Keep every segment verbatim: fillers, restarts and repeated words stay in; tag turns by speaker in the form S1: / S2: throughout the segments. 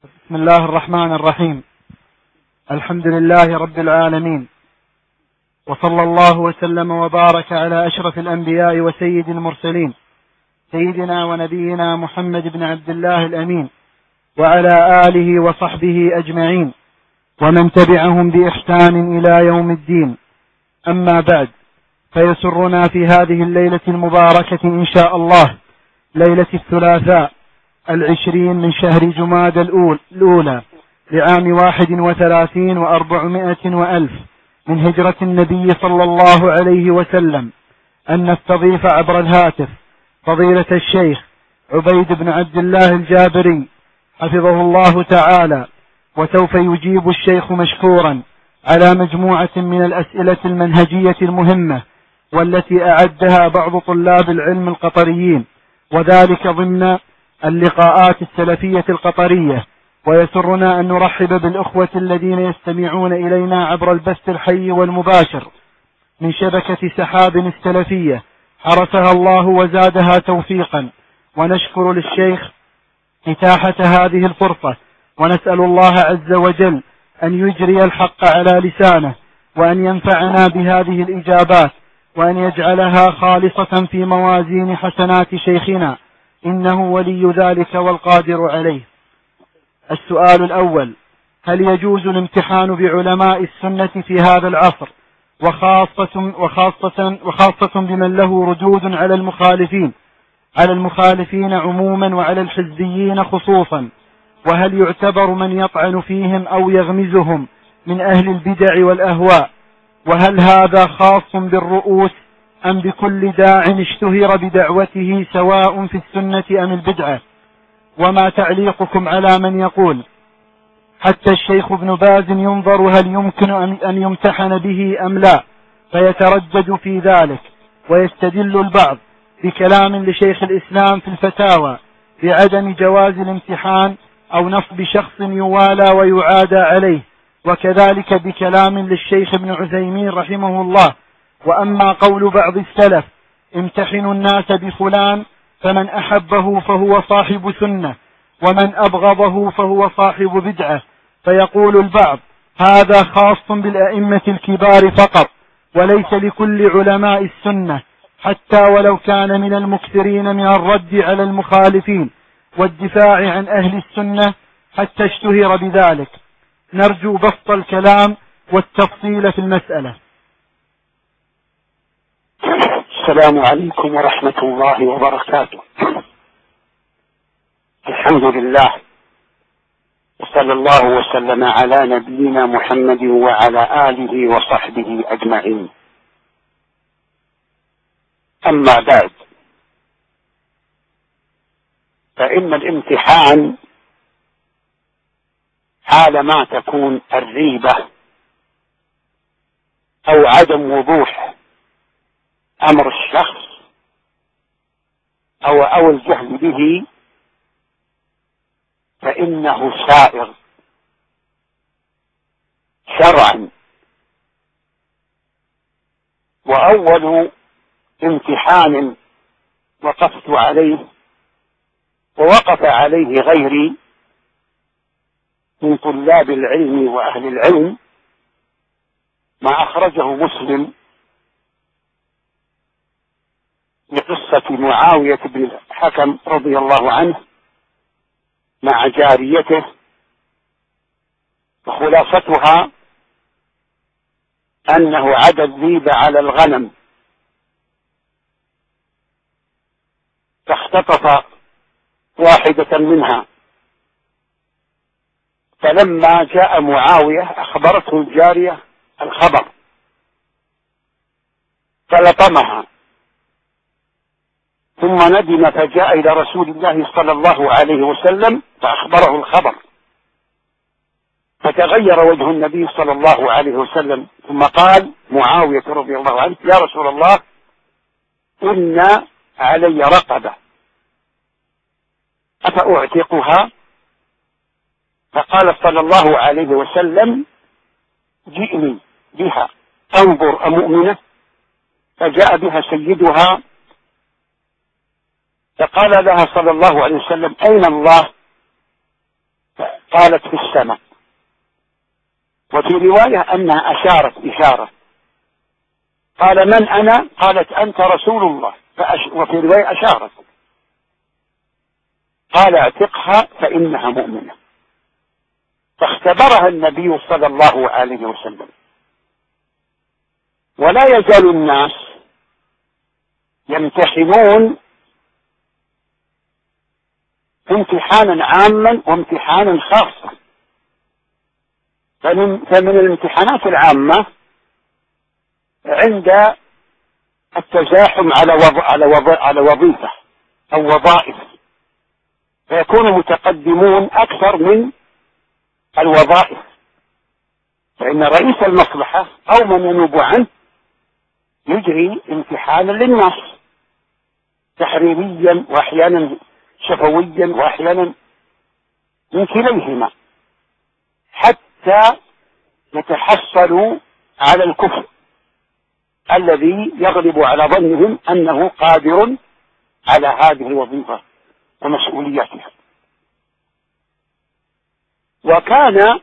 S1: بسم الله الرحمن الرحيم. الحمد لله رب العالمين، وصلى الله وسلم وبارك على أشرف الأنبياء وسيد المرسلين سيدنا ونبينا محمد بن عبد الله الأمين وعلى آله وصحبه أجمعين ومن تبعهم بإحسان إلى يوم الدين. أما بعد، فيسرنا في هذه الليلة المباركة إن شاء الله، ليلة الثلاثاء العشرين من شهر جماد الأولى لعام واحد وثلاثين وأربعمائة وألف من هجرة النبي صلى الله عليه وسلم، أن نستضيف عبر الهاتف فضيلة الشيخ عبيد بن عبد الله الجابري حفظه الله تعالى، وسوف يجيب الشيخ مشكورا على مجموعة من الأسئلة المنهجية المهمة والتي أعدها بعض طلاب العلم القطريين، وذلك ضمن اللقاءات السلفية القطرية. ويسرنا أن نرحب بالأخوة الذين يستمعون إلينا عبر البث الحي والمباشر من شبكة سحاب السلفية، حرسها الله وزادها توفيقا. ونشكر للشيخ إتاحة هذه الفرصة، ونسأل الله عز وجل أن يجري الحق على لسانه، وأن ينفعنا بهذه الإجابات، وأن يجعلها خالصة في موازين حسنات شيخنا، إنه ولي ذلك والقادر عليه. السؤال الأول: هل يجوز الامتحان بعلماء السنة في هذا العصر، وخاصة, وخاصة, وخاصة بمن له ردود على المخالفين على المخالفين عموما وعلى الحزبيين خصوصا؟ وهل يعتبر من يطعن فيهم أو يغمزهم من أهل البدع والأهواء؟ وهل هذا خاص بالرؤوس أم بكل داع اشتهر بدعوته سواء في السنة أم البدعة؟ وما تعليقكم على من يقول حتى الشيخ ابن باز ينظر هل يمكن أن يمتحن به أم لا، فيتردد في ذلك، ويستدل البعض بكلام لشيخ الإسلام في الفتاوى بعدم جواز الامتحان أو نصب شخص يوالى ويعادى عليه، وكذلك بكلام للشيخ ابن عثيمين رحمه الله. وأما قول بعض السلف امتحنوا الناس بفلان فمن أحبه فهو صاحب سنة ومن أبغضه فهو صاحب بدعة، فيقول البعض هذا خاص بالأئمة الكبار فقط وليس لكل علماء السنة، حتى ولو كان من المكثرين من الرد على المخالفين والدفاع عن أهل السنة حتى اشتهر بذلك. نرجو بسط الكلام والتفصيل في المسألة.
S2: السلام عليكم ورحمة الله وبركاته. الحمد لله، وصلى الله وسلم على نبينا محمد وعلى آله وصحبه أجمعين. أما بعد، فإن الامتحان حال ما تكون الريبة أو عدم وضوح أمر الشخص أو أو الجهل به، فإنه سائغ شرعا. وأول امتحان وقفت عليه ووقف عليه غيري من طلاب العلم وأهل العلم ما أخرجه مسلم لقصة معاوية بن الحكم رضي الله عنه مع جاريته، وخلاصتها أنه عدا الذيب على الغنم فاختطف واحدة منها، فلما جاء معاوية أخبرته الجارية الخبر فلطمها، ثم ندم فجاء إلى رسول الله صلى الله عليه وسلم فأخبره الخبر، فتغير وجه النبي صلى الله عليه وسلم، ثم قال معاوية رضي الله عنه: يا رسول الله، إن علي رقبة أفأعتقها؟ فقال صلى الله عليه وسلم: جئني بها انظر أمؤمنة. فجاء بها سيدها فقال لها صلى الله عليه وسلم: أين الله؟ قالت في السماء، وفي رواية أنها أشارت إشارة. قال من أنا؟ قالت أنت رسول الله. فأش... وفي رواية أشارت. قال اعتقها فإنها مؤمنة. فاختبرها النبي صلى الله عليه وسلم. ولا يزال الناس يمتحنون امتحانا عاما وامتحانا خاصا. فمن, فمن الامتحانات العامة عند التزاحم على وض... على وض... على وظيفة أو وظائف، فيكون متقدمون أكثر من الوظائف، فإن رئيس المصلحة أو من ينوب عنه يجري امتحانا للناس تحريريا وأحيانا شفويا وأحيانا من كليهما، حتى يتحصلوا على الكفر الذي يغلب على ظنهم أنه قادر على هذه الوظيفة ومسؤولياتها. وكان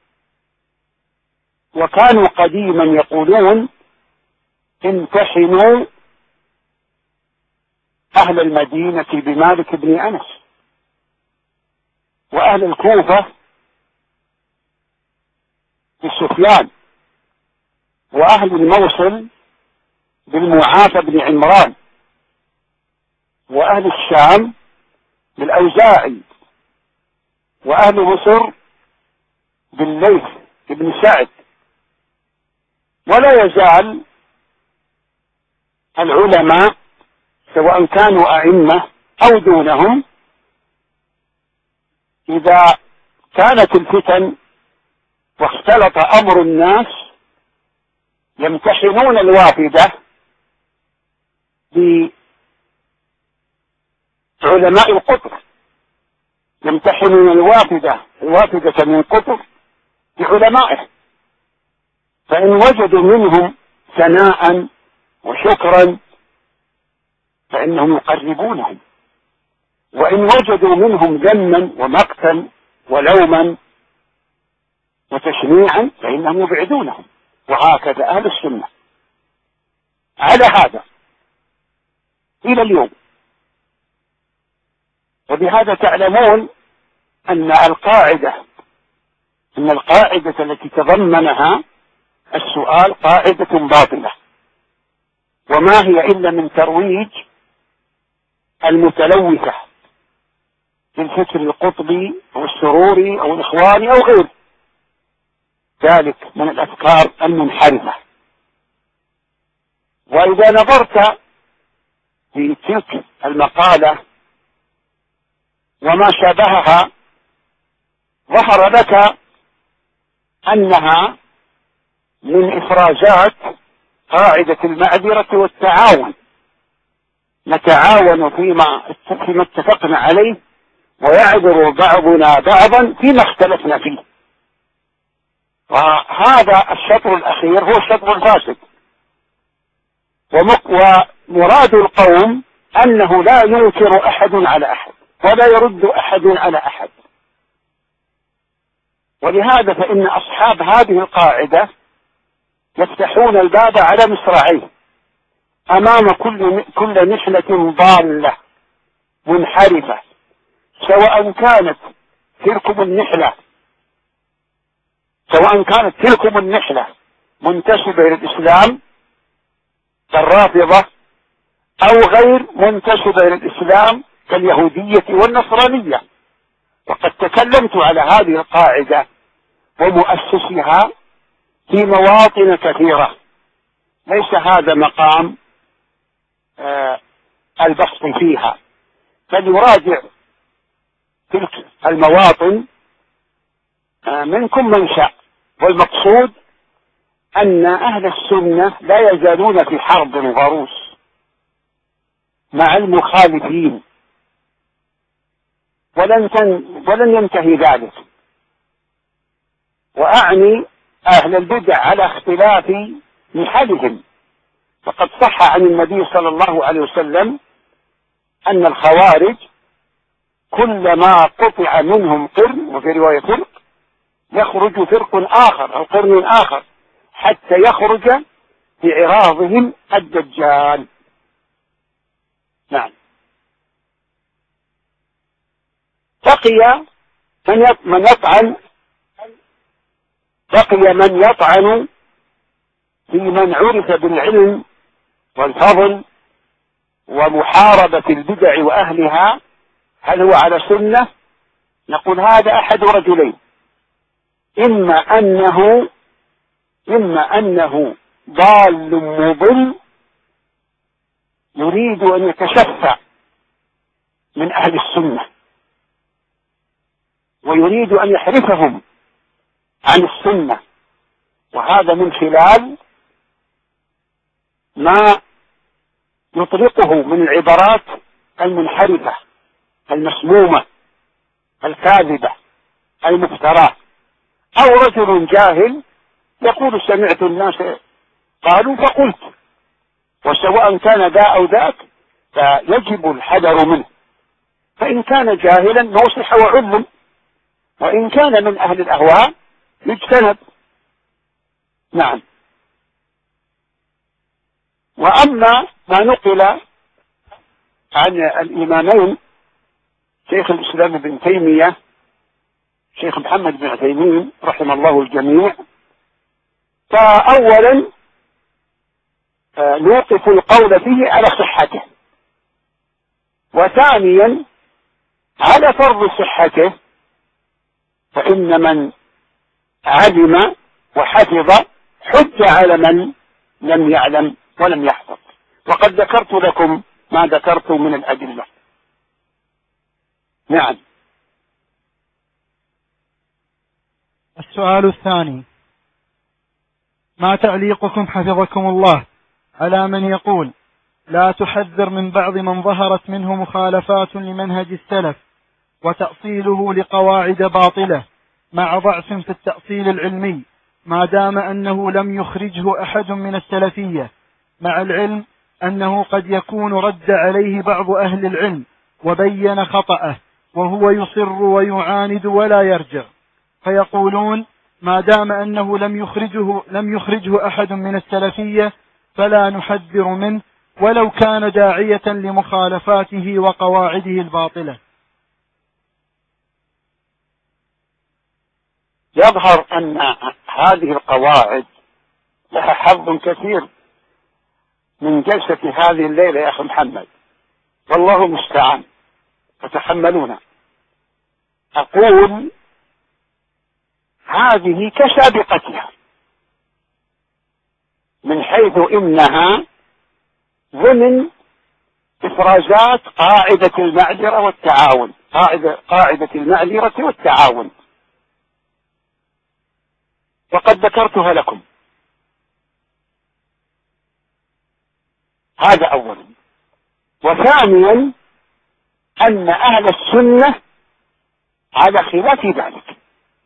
S2: وكانوا قديما يقولون امتحنوا أهل المدينة بمالك بن أنس، وأهل الكوفة بسفيان، وأهل الموصل بالمعافى بن عمران، وأهل الشام بالأوزاعي، وأهل مصر بالليث بن سعد. ولا يزال العلماء سواء كانوا أئمة أو دونهم إذا كانت الفتن واختلط أمر الناس يمتحنون الوافدة بعلماء القطر، يمتحنون الوافدة الوافدة من قطر بعلمائه، فإن وجدوا منهم ثناء وشكرا فإنهم يقربونهم، وإن وجدوا منهم ذما ومقتا ولوما وتشنيعا فإنهم يبعدونهم. وهكذا أهل السنة على هذا إلى اليوم. وبهذا تعلمون أن القاعدة أن القاعدة التي تضمنها السؤال قاعدة باطلة، وما هي إلا من ترويج المتلوثة في الفكر القطبي أو السروري أو الإخواني أو غير ذلك من الأفكار المنحرفة. وإذا نظرت في تلك المقالة وما شابهها ظهر لك أنها من إفرازات قاعدة المعذرة والتعاون، نتعاون فيما فيما اتفقنا عليه ويعذر بعضنا بعضا فيما اختلفنا فيه. وهذا الشطر الأخير هو الشطر الفاسد. ومراد القوم أنه لا ينكر أحد على أحد ولا يرد أحد على أحد. ولهذا فإن أصحاب هذه القاعدة يفتحون الباب على مصراعيه أمام كل كل نحلة ضالة منحرفة، سواء كانت تلكم النحلة سواء كانت تلكم النحلة منتسبة إلى الإسلام كالرافضة أو غير منتسبة إلى الإسلام كاليهودية والنصرانية. وقد تكلمت على هذه القاعدة ومؤسسها في مواطن كثيرة، ليس هذا مقام آه البسط فيها، فليراجع تلك المواطن آه منكم من شاء. والمقصود أن أهل السنة لا يزالون في حرب غروس مع المخالفين، ولن, ولن ينتهي ذلك. وأعني أهل البدع على اختلاف نحلهم، فقد صح عن النبي صلى الله عليه وسلم أن الخوارج كلما قطع منهم قرن، وفي رواية فرق، يخرج فرق آخر أو قرن آخر حتى يخرج في عراضهم الدجال. نعم. بقي من يطعن بقي من يطعن في من عرف بالعلم والفضل ومحاربة البدع وأهلها، هل هو على سنة؟ نقول هذا أحد رجلين، إما أنه إما أنه ضال مضل يريد أن يتشفع من أهل السنة ويريد أن يحرفهم عن السنة، وهذا من خلال ما يطلقه من العبارات المنحرفة المسمومة الكاذبة المفتراه، أو رجل جاهل يقول سمعت الناس قالوا فقلت، وسواء كان ذا أو ذاك فيجب الحذر منه، فإن كان جاهلا نصح وعلم، وإن كان من أهل الأهواء يجتنب. نعم. وأما ما نقل عن الإمامين شيخ الإسلام ابن تيمية شيخ محمد بن عثيمين رحمه الله الجميع، فأولا نوقف القول فيه على صحته، وثانيا على فرض صحته، فإن من علم وحفظ حج على من لم يعلم ولم يحفظ، وقد ذكرت لكم ما ذكرت من الأدلة. نعم.
S1: السؤال الثاني: ما تعليقكم حفظكم الله على من يقول لا تحذر من بعض من ظهرت منه مخالفات لمنهج السلف وتأصيله لقواعد باطلة مع ضعف في التأصيل العلمي، ما دام أنه لم يخرجه أحد من السلفية، مع العلم أنه قد يكون رد عليه بعض أهل العلم وبين خطأه وهو يصر ويعاند ولا يرجع، فيقولون ما دام أنه لم يخرجه لم يخرجه أحد من السلفية فلا نحذر منه ولو كان داعية لمخالفاته وقواعده الباطلة.
S2: يظهر أن هذه القواعد لها حظ كثير من جلسة هذه الليلة يا أخي محمد، والله المستعان، فتحملونا. أقول هذه كسابقتها من حيث إنها ضمن إفرازات قاعدة المعذرة والتعاون قاعدة, قاعدة المعذرة والتعاون، وقد ذكرتها لكم. هذا أولا. وثانيا أن أهل السنة على خلاف ذلك،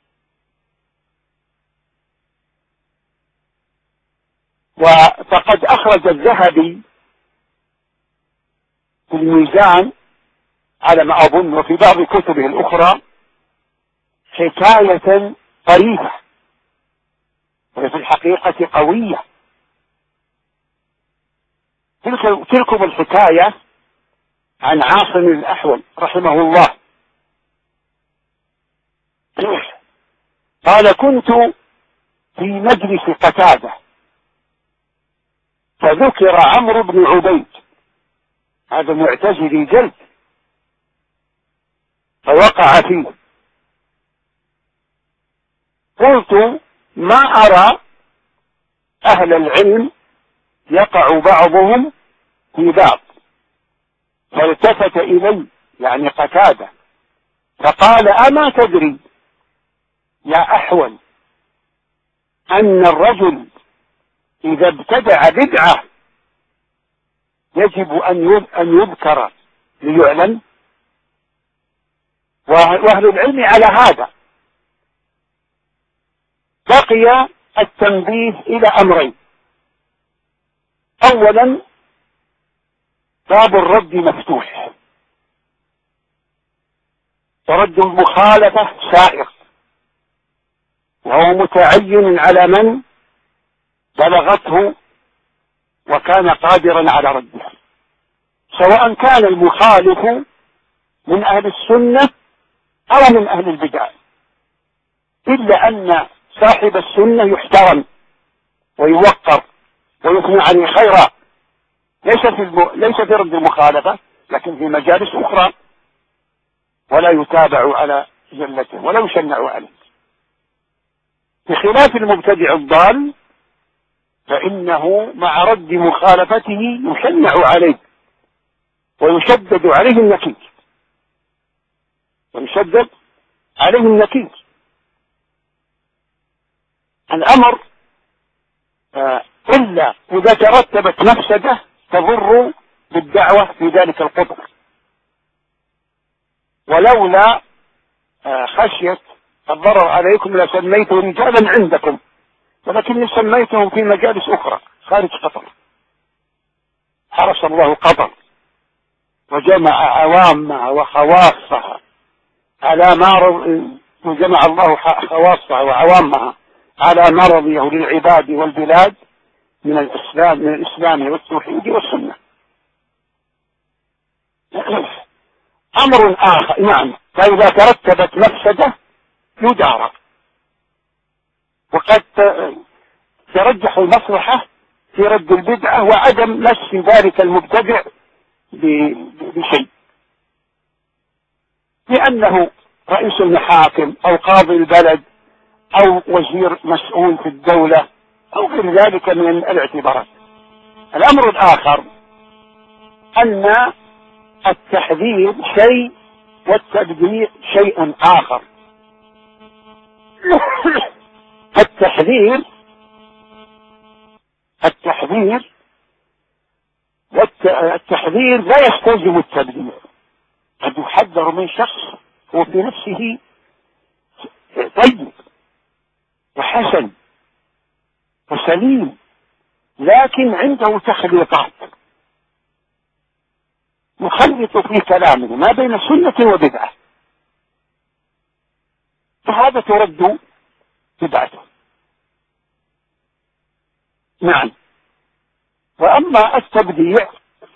S2: وفقد أخرج الذهبي في الميزان على ما أظن وفي بعض كتبه الأخرى حكاية طريفة وفي الحقيقة قوية. تلك تلكم الحكاية عن عاصم الأحول رحمه الله، قال كنت في مجلس قتادة فذكر عمرو بن عبيد، هذا معتزلي جلد، فوقع فيه. قلت ما أرى أهل العلم يقع بعضهم في بعض، فالتفت إلي يعني قتادة فقال أما تدري يا أحول أن الرجل إذا ابتدع بدعة يجب أن يذكر ليعلم؟ وأهل العلم على هذا. بقي التنبيه إلى أمرين: أولا باب الرد مفتوح، ورد المخالفة سائر، وهو متعين على من بلغته وكان قادرا على ردها، سواء كان المخالف من أهل السنة أو من أهل البدع، إلا أن صاحب السنة يحترم ويوقر ويثنى عليه خيرا، ليس في الم... ليس في رد المخالفة، لكن في مجالس أخرى، ولا يتابع على زلته ولا يشنع عليه، بخلاف المبتدع الضال فإنه مع رد مخالفته يشنع عليه ويشدد عليه النكير ويشدد عليه النكير. الأمر آه إلا إذا ترتبت مفسدة تضر بالدعوة في ذلك القطر، ولولا آه خشية الضرر عليكم لسميته رجالا عندكم، ولكني سميتهم في مجالس أخرى خارج قطر. حرس الله قطر وجمع عوامها وخواصها على ما وجمع الله خواصها وعوامها على ما رضيه للعباد والبلاد من الإسلام من الإسلام والتوحيد والسنة. أمر آخر، نعم، فإذا ترتبت مفسدة يدارى، وقد ترجح المصلحة في رد البدعة وعدم مس ذلك المبتدع بشيء، لأنه رئيس المحاكم أو قاضي البلد أو وزير مسؤول في الدولة أو غير ذلك من الاعتبارات. الأمر الآخر أن التحذير شيء والتبديع شيء آخر. التحذير التحذير والتحذير لا يستلزم التبديع، قد يحذر من شخص هو في نفسه طيب وحسن وسليم، لكن عنده تخليطات، يخلط في كلامه ما بين سنة وبدعة، فهذا ترد بدعته. نعم. وأما التبديع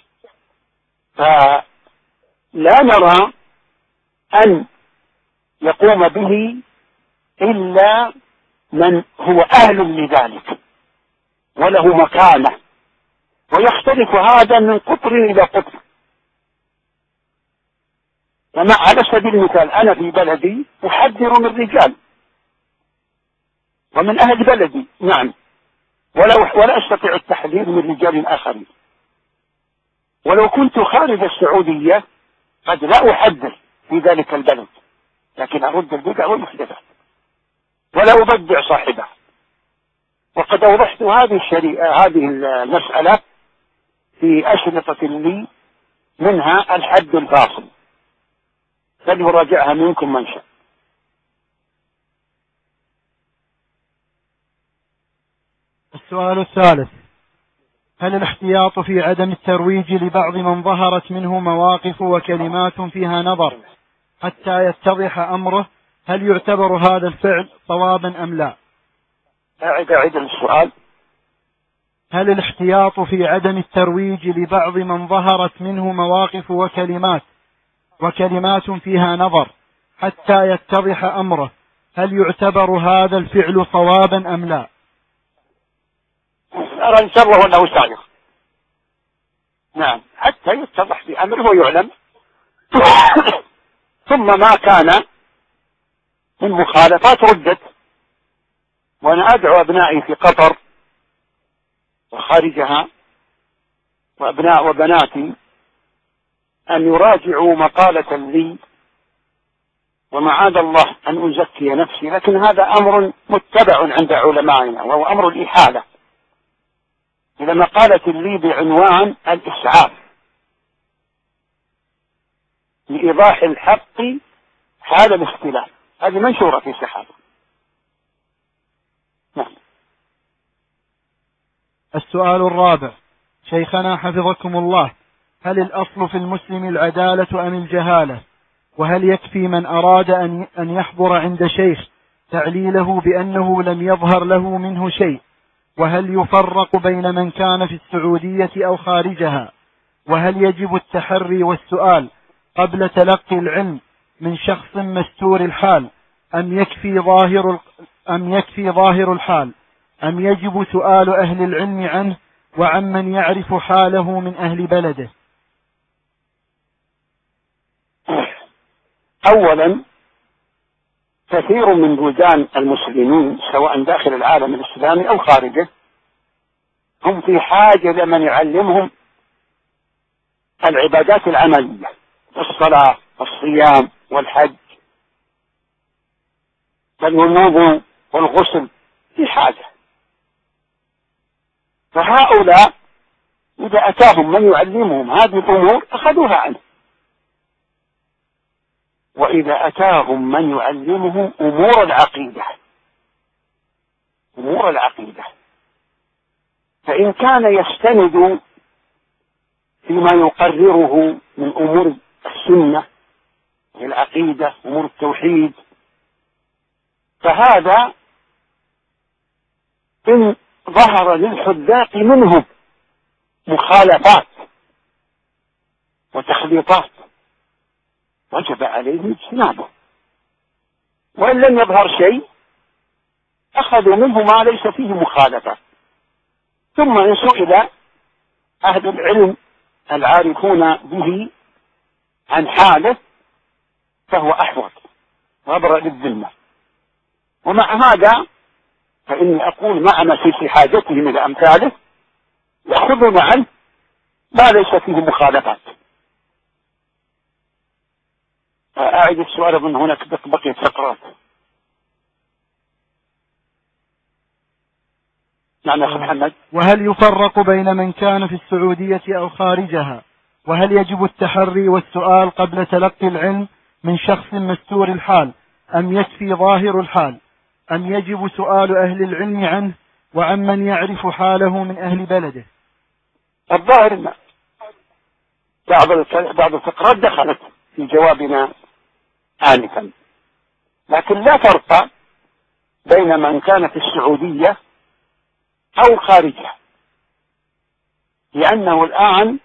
S2: فلا نرى أن يقوم به إلا من هو أهل لذلك وله مكانة، ويختلف هذا من قطر إلى قطر. وما على سبيل المثال أنا في بلدي أحذر من الرجال ومن أهل بلدي، نعم، ولا ولا أستطيع التحذير من رجال آخرين. ولو كنت خارج السعودية قد لا أحذر في ذلك البلد، لكن أرد البدع والمحدثات ولا أبدع صاحبها. وقد أوضحت هذه الشريعة هذه المسألة في أشرطة لي، منها الحد الفاصل، فليراجعها منكم من شاء.
S1: السؤال الثالث: هل الاحتياط في عدم الترويج لبعض من ظهرت منه مواقف وكلمات فيها نظر حتى يتضح أمره، هل يعتبر هذا الفعل صوابا أم لا؟
S2: أعد أعد السؤال.
S1: هل الاحتياط في عدم الترويج لبعض من ظهرت منه مواقف وكلمات وكلمات فيها نظر حتى يتضح أمره، هل يعتبر هذا الفعل صوابا أم لا؟
S2: أرى إن شاء الله أنه سائغ، نعم، حتى يتضح بأمره ويعلم. ثم ما كان من مخالفات ردت. وأنا أدعو أبنائي في قطر وخارجها وأبناء وبناتي أن يراجعوا مقالة لي، ومعاذ الله أن أزكي نفسي، لكن هذا أمر متبع عند علمائنا، وهو أمر الإحالة إلى مقالة لي بعنوان الإسعاف لإيضاح الحق حال الاختلاف، هذه منشورة في الصحافة. نعم.
S1: السؤال الرابع: شيخنا حفظكم الله، هل الأصل في المسلم العدالة أم الجهالة؟ وهل يكفي من أراد أن يحضر عند شيخ تعليله بأنه لم يظهر له منه شيء؟ وهل يفرق بين من كان في السعودية أو خارجها؟ وهل يجب التحري والسؤال قبل تلقي العلم من شخص مستور الحال أم يكفي ظاهر أم يكفي ظاهر الحال أم يجب سؤال أهل العلم عنه وعمن يعرف حاله من أهل بلده؟
S2: أولا، كثير من بلدان المسلمين سواء داخل العالم الإسلامي أو خارجه هم في حاجة لمن يعلمهم العبادات العملية، الصلاة والصيام والحج والوضوء والغسل، في حاجة. فهؤلاء إذا أتاهم من يعلمهم هذه الأمور أخذوها عنه، وإذا أتاهم من يعلمهم أمور العقيدة أمور العقيدة فإن كان يستند فيما يقرره من أمور السنة العقيدة أمور التوحيد، فهذا إن ظهر للحداق منهم مخالفات وتخليطات وجب عليهم اجتنابه، وإن لم يظهر شيء أخذوا منه ما ليس فيه مخالفة. ثم إن سئل أهل العلم العارفون به عن حاله فهو أحوط وأبرأ للذمة. ومع هذا فإني أقول مع مسيس حاجتهم إلى أمثاله يأخذون عنه ما ليس فيه مخالفات. أعيد السؤال من هناك بقية فقرات. نعم يا أخي محمد.
S1: وهل يفرق بين من كان في السعودية أو خارجها؟ وهل يجب التحري والسؤال قبل تلقي العلم من شخص مستور الحال أم يكفي ظاهر الحال أم يجب سؤال أهل العلم عنه وعمن يعرف حاله من أهل بلده؟
S2: الظاهر ما بعض بعض الفقرات دخلت في جوابنا آنفا، لكن لا فرق بين من كان في السعودية أو خارجها، لأنه الآن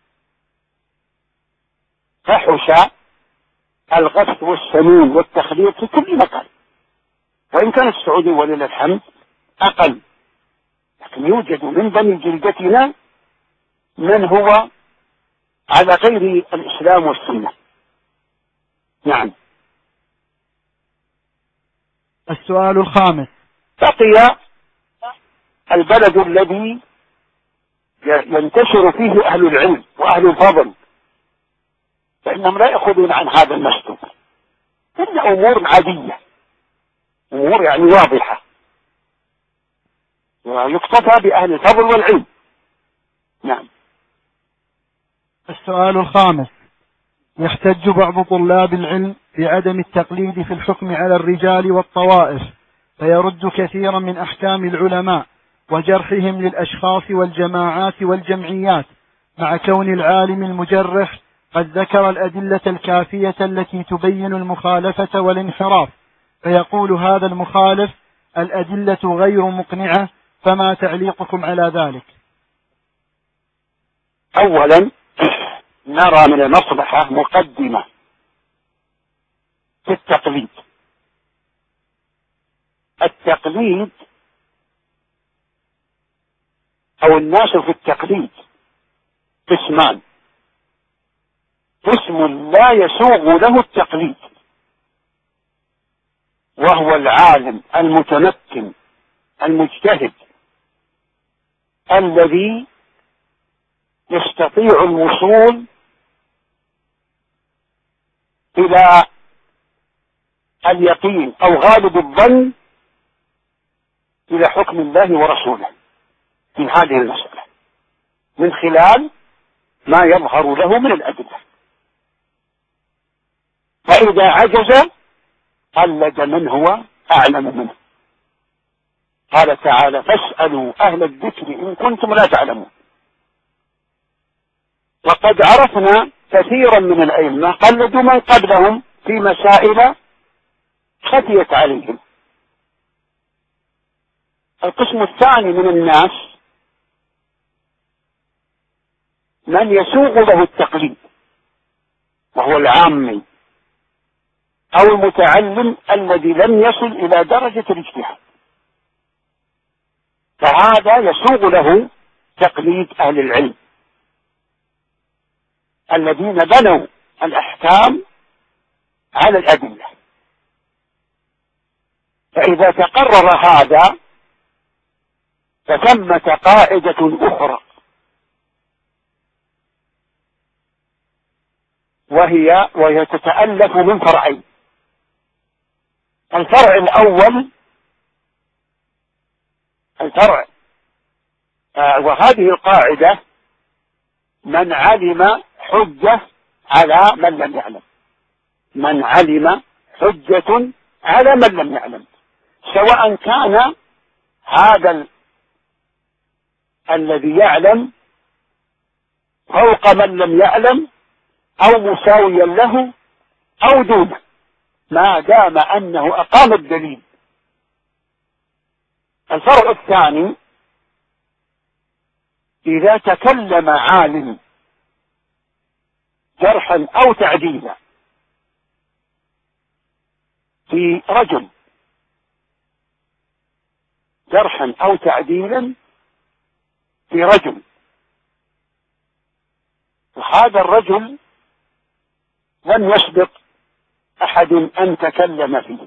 S2: فحش الغث والسمين والتخليط في كل مكان، وإن كان السعودي ولله الحمد أقل، لكن يوجد من بني جلدتنا من هو على غير الإسلام والسنة. نعم.
S1: السؤال الخامس:
S2: بقي البلد الذي ينتشر فيه أهل العلم وأهل الفضل، فإنهم لا يأخذون عن هذا المستور إلا أمور عادية، أمور يعني واضحة، ويكتفى بأهل الفضل والعلم. نعم.
S1: السؤال الخامس: يحتج بعض طلاب العلم بعدم التقليد في الحكم على الرجال والطوائف، فيرد كثيرا من أحكام العلماء وجرحهم للأشخاص والجماعات والجمعيات، مع كون العالم المجرح قد ذكر الأدلة الكافية التي تبين المخالفة والانحراف، فيقول هذا المخالف الأدلة غير مقنعة، فما تعليقكم على ذلك؟
S2: أولا نرى من المصلحة مقدمة في التقليد. التقليد أو الناس في التقليد قسمان: قسم لا يسوغ له التقليد، وهو العالم المتمكن المجتهد الذي يستطيع الوصول إلى اليقين أو غالب الظن إلى حكم الله ورسوله في هذه المسألة من خلال ما يظهر له من الأدلة. فإذا عجز قلد من هو أعلم منه. قال تعالى: فاسألوا أهل الذكر إن كنتم لا تعلمون. وقد عرفنا كثيرا من الأئمة قلدوا من قبلهم في مسائل خفيت عليهم. القسم الثاني من الناس من يسوغ له التقليد، وهو العامي أو المتعلم الذي لم يصل إلى درجة الاجتهاد، فهذا يسوغ له تقليد أهل العلم الذين بنوا الأحكام على الأدلة. فإذا تقرر هذا فثمة قاعدة أخرى، وهي وهي تتألف من فرعين. الفرع الأول الفرع آه وهذه القاعدة: من علم حجة على من لم يعلم. من علم حجة على من لم يعلم، سواء كان هذا ال... الذي يعلم فوق من لم يعلم أو مساويا له أو دونه، ما دام أنه أقام الدليل. الفرع الثاني: إذا تكلم عالم جرحا أو تعديلا في رجل، جرحا أو تعديلا في رجل، وهذا الرجل لم يسبق أحد أن تكلم فيه،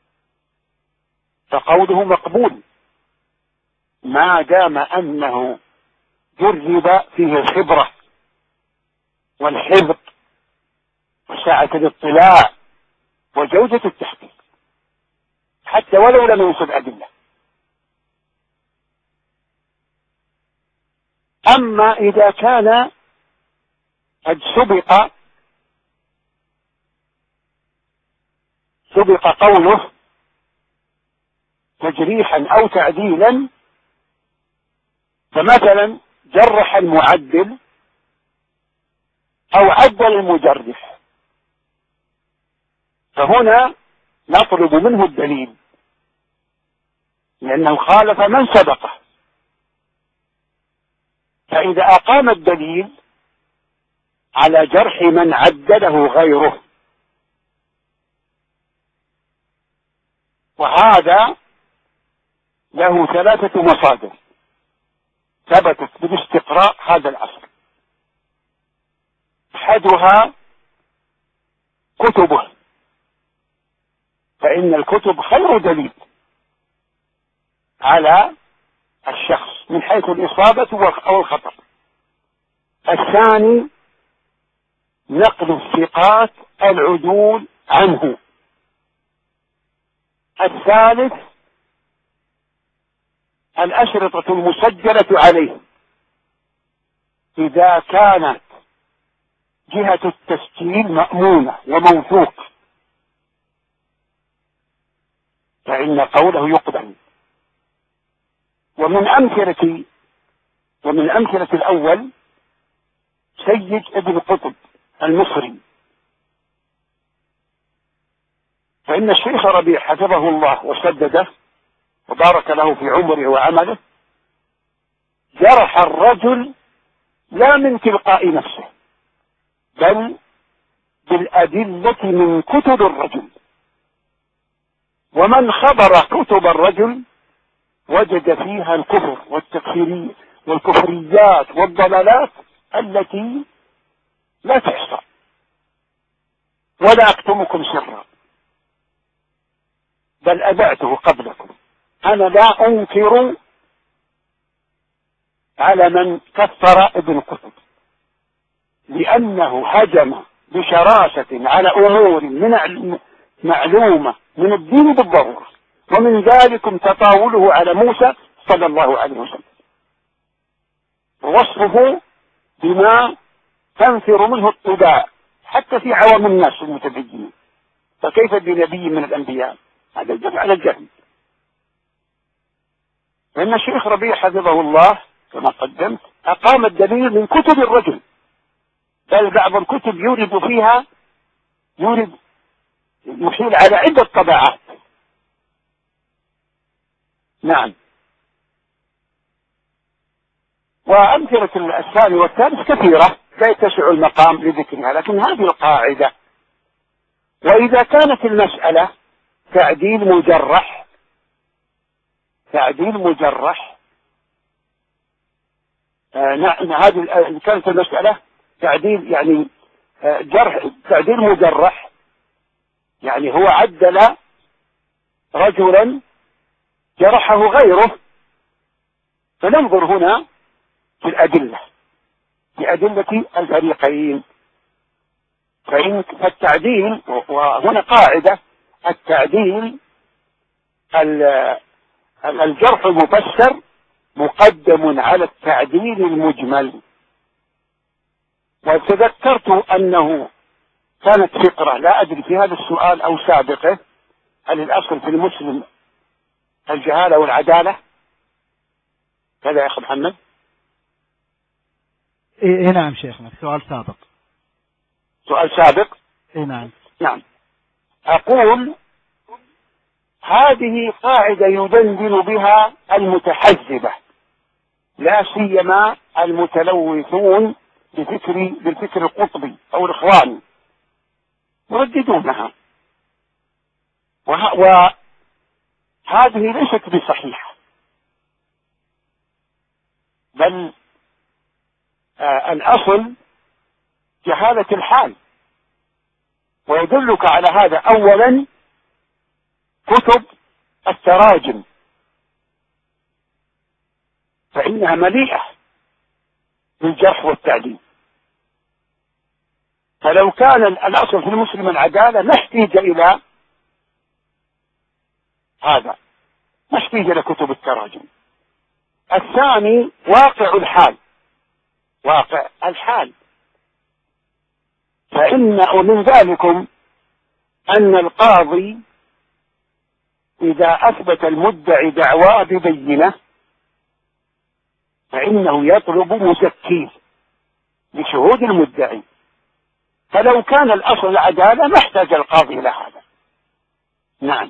S2: فقوله مقبول ما دام أنه جرب فيه الخبرة والحفظ وسعة الاطلاع وجودة التحقيق، حتى ولو لم ينصب أدلة. أما إذا كان قد سبق سبق قوله تجريحا أو تعديلا، فمثلا جرح المعدل أو عدل المجرح، فهنا نطلب منه الدليل لأنه خالف من سبقه. فإذا أقام الدليل على جرح من عدله غيره، وهذا له ثلاثة مصادر ثبتت بالاستقراء هذا العصر. أحدها كتبه، فإن الكتب خير دليل على الشخص من حيث الإصابة أو الخطأ. الثاني نقل الثقات العدول عنه. الثالث الأشرطة المسجلة عليه إذا كانت جهة التسجيل مأمونة وموثوق، فإن قوله يقبل. ومن أمثلة ومن أمثلة الأول سيد ابن قطب المصري، فإن الشيخ ربيع حفظه الله وسدده وبارك له في عمره وعمله جرح الرجل لا من تلقاء نفسه، بل بالأدلة من كتب الرجل. ومن خبر كتب الرجل وجد فيها الكفر والتكفيرية والكفريات والضلالات التي لا تحصى. ولا أكتمكم سرا، بل أبعته قبلكم، أنا لا أنكر على من كفر ابن قطب، لأنه هجم بشراسة على أمور من معلومة من الدين بالضرورة، ومن ذلكم تطاوله على موسى صلى الله عليه وسلم، ووصفه بما تنفر منه الطباع حتى في عوام الناس المتدينين، فكيف بنبي من الأنبياء؟ هذا الجهل على الجهل. لأن الشيخ ربيع حفظه الله كما قدمت أقام الدليل من كتب الرجل، بل بعض الكتب يورد فيها يورد يحيل على عدة طبعات. نعم. وأمثلة الثاني والثالث كثيرة لا يتسع المقام لذكرها، لكن هذه القاعدة. وإذا كانت المسألة تعديل مجرح تعديل مجرح آه نعم هذه كانت المسألة تعديل يعني آه جرح تعديل مجرح، يعني هو عدل رجلا جرحه غيره، فننظر هنا في الأدلة بأدلة الفريقين. فإن فالتعديل، وهنا قاعدة التعديل الجرح المفسر مقدم على التعديل المجمل. وتذكرت أنه كانت فقرة لا أدري في هذا السؤال أو سابقه، هل الأصل في المسلم الجهالة والعدالة؟ كذا يا أخي محمد.
S1: إيه نعم شيخنا، سؤال سابق.
S2: سؤال سابق.
S1: إيه نعم.
S2: نعم. أقول هذه قاعدة يدندن بها المتحزبة، لا سيما المتلوثون بفكر بالفكر القطبي أو الإخواني، يرددونها، وهذه ليست بصحيحة، بل آه الأصل جهالة الحال. ويدلك على هذا أولا كتب التراجم، فإنها مليئة بالجرح والتعديل. فلو كان الأصل في المسلم العدالة ما احتاج إلى هذا، ما احتاج إلى كتب التراجم. الثاني واقع الحال، واقع الحال. فإن ومن ذلكم أن القاضي إذا أثبت المدعي دعواه ببينة فإنه يطلب مزكيه لشهود المدعي، فلو كان الأصل العدالة ما احتاج القاضي إلى هذا. نعم.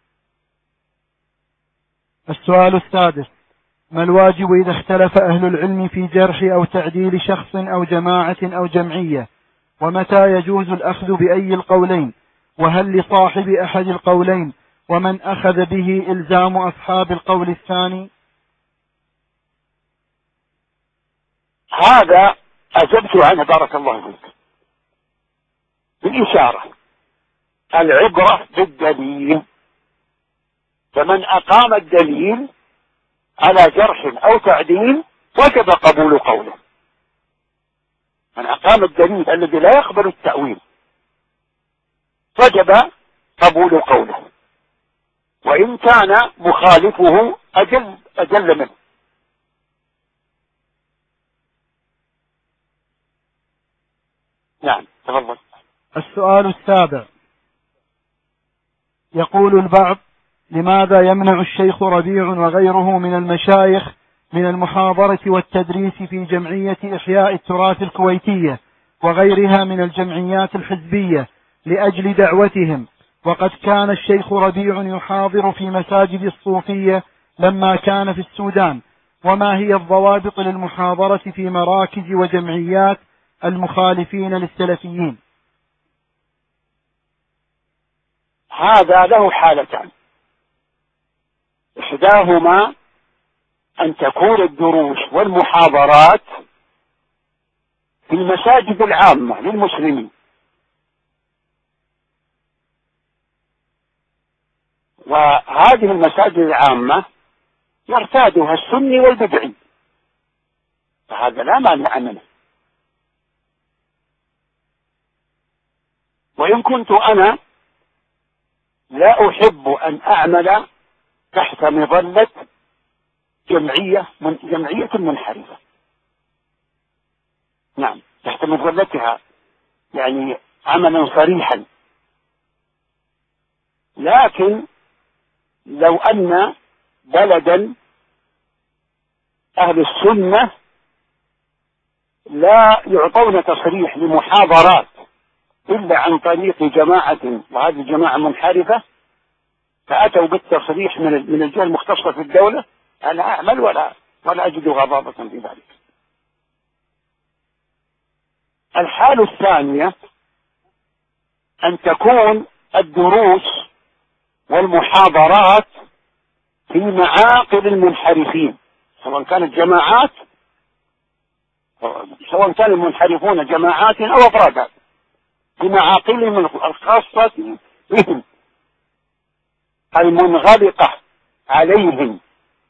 S1: السؤال السادس: ما الواجب إذا اختلف أهل العلم في جرح أو تعديل شخص أو جماعة أو جمعية؟ ومتى يجوز الأخذ بأي القولين؟ وهل لصاحب أحد القولين ومن أخذ به إلزام أصحاب القول الثاني؟
S2: هذا أجبت عنه بارك الله فيك بالإشارة. العبرة بالدليل، فمن أقام الدليل على جرح أو تعديل وجب قبول قوله. من أقام الدليل الذي لا يقبل التأويل وجب قبول قوله، وإن كان مخالفه أجل أجل منه. نعم تفضل.
S1: السؤال السابع: يقول البعض: لماذا يمنع الشيخ ربيع وغيره من المشايخ من المحاضرة والتدريس في جمعية إحياء التراث الكويتية وغيرها من الجمعيات الحزبية لأجل دعوتهم، وقد كان الشيخ ربيع يحاضر في مساجد الصوفية لما كان في السودان؟ وما هي الضوابط للمحاضرة في مراكز وجمعيات المخالفين للسلفيين؟
S2: هذا له حالتان: إحداهما أن تكون الدروس والمحاضرات في المساجد العامة للمسلمين، وهذه المساجد العامة يرتادها السني والبدعي، فهذا لا مانع منه. وإن كنت أنا لا أحب أن أعمل تحت مظلة جمعية من جمعية منحرفة، نعم تحت مظلتها يعني عملا صريحا، لكن لو أن بلدا أهل السنة لا يعطون تصريح لمحاضرات إلا عن طريق جماعة، وهذه الجماعة منحرفة، فأتوا بالتصريح من من الجهة المختصة في الدولة. أنا أعمل ولا ولا أجد غضاضة في ذلك. الحالة الثانية أن تكون الدروس والمحاضرات في معاقل المنحرفين، سواء كانت جماعات، سواء كان المنحرفون جماعات أو أفرادا، في معاقلهم الخاصة بهم المنغلقة عليهم،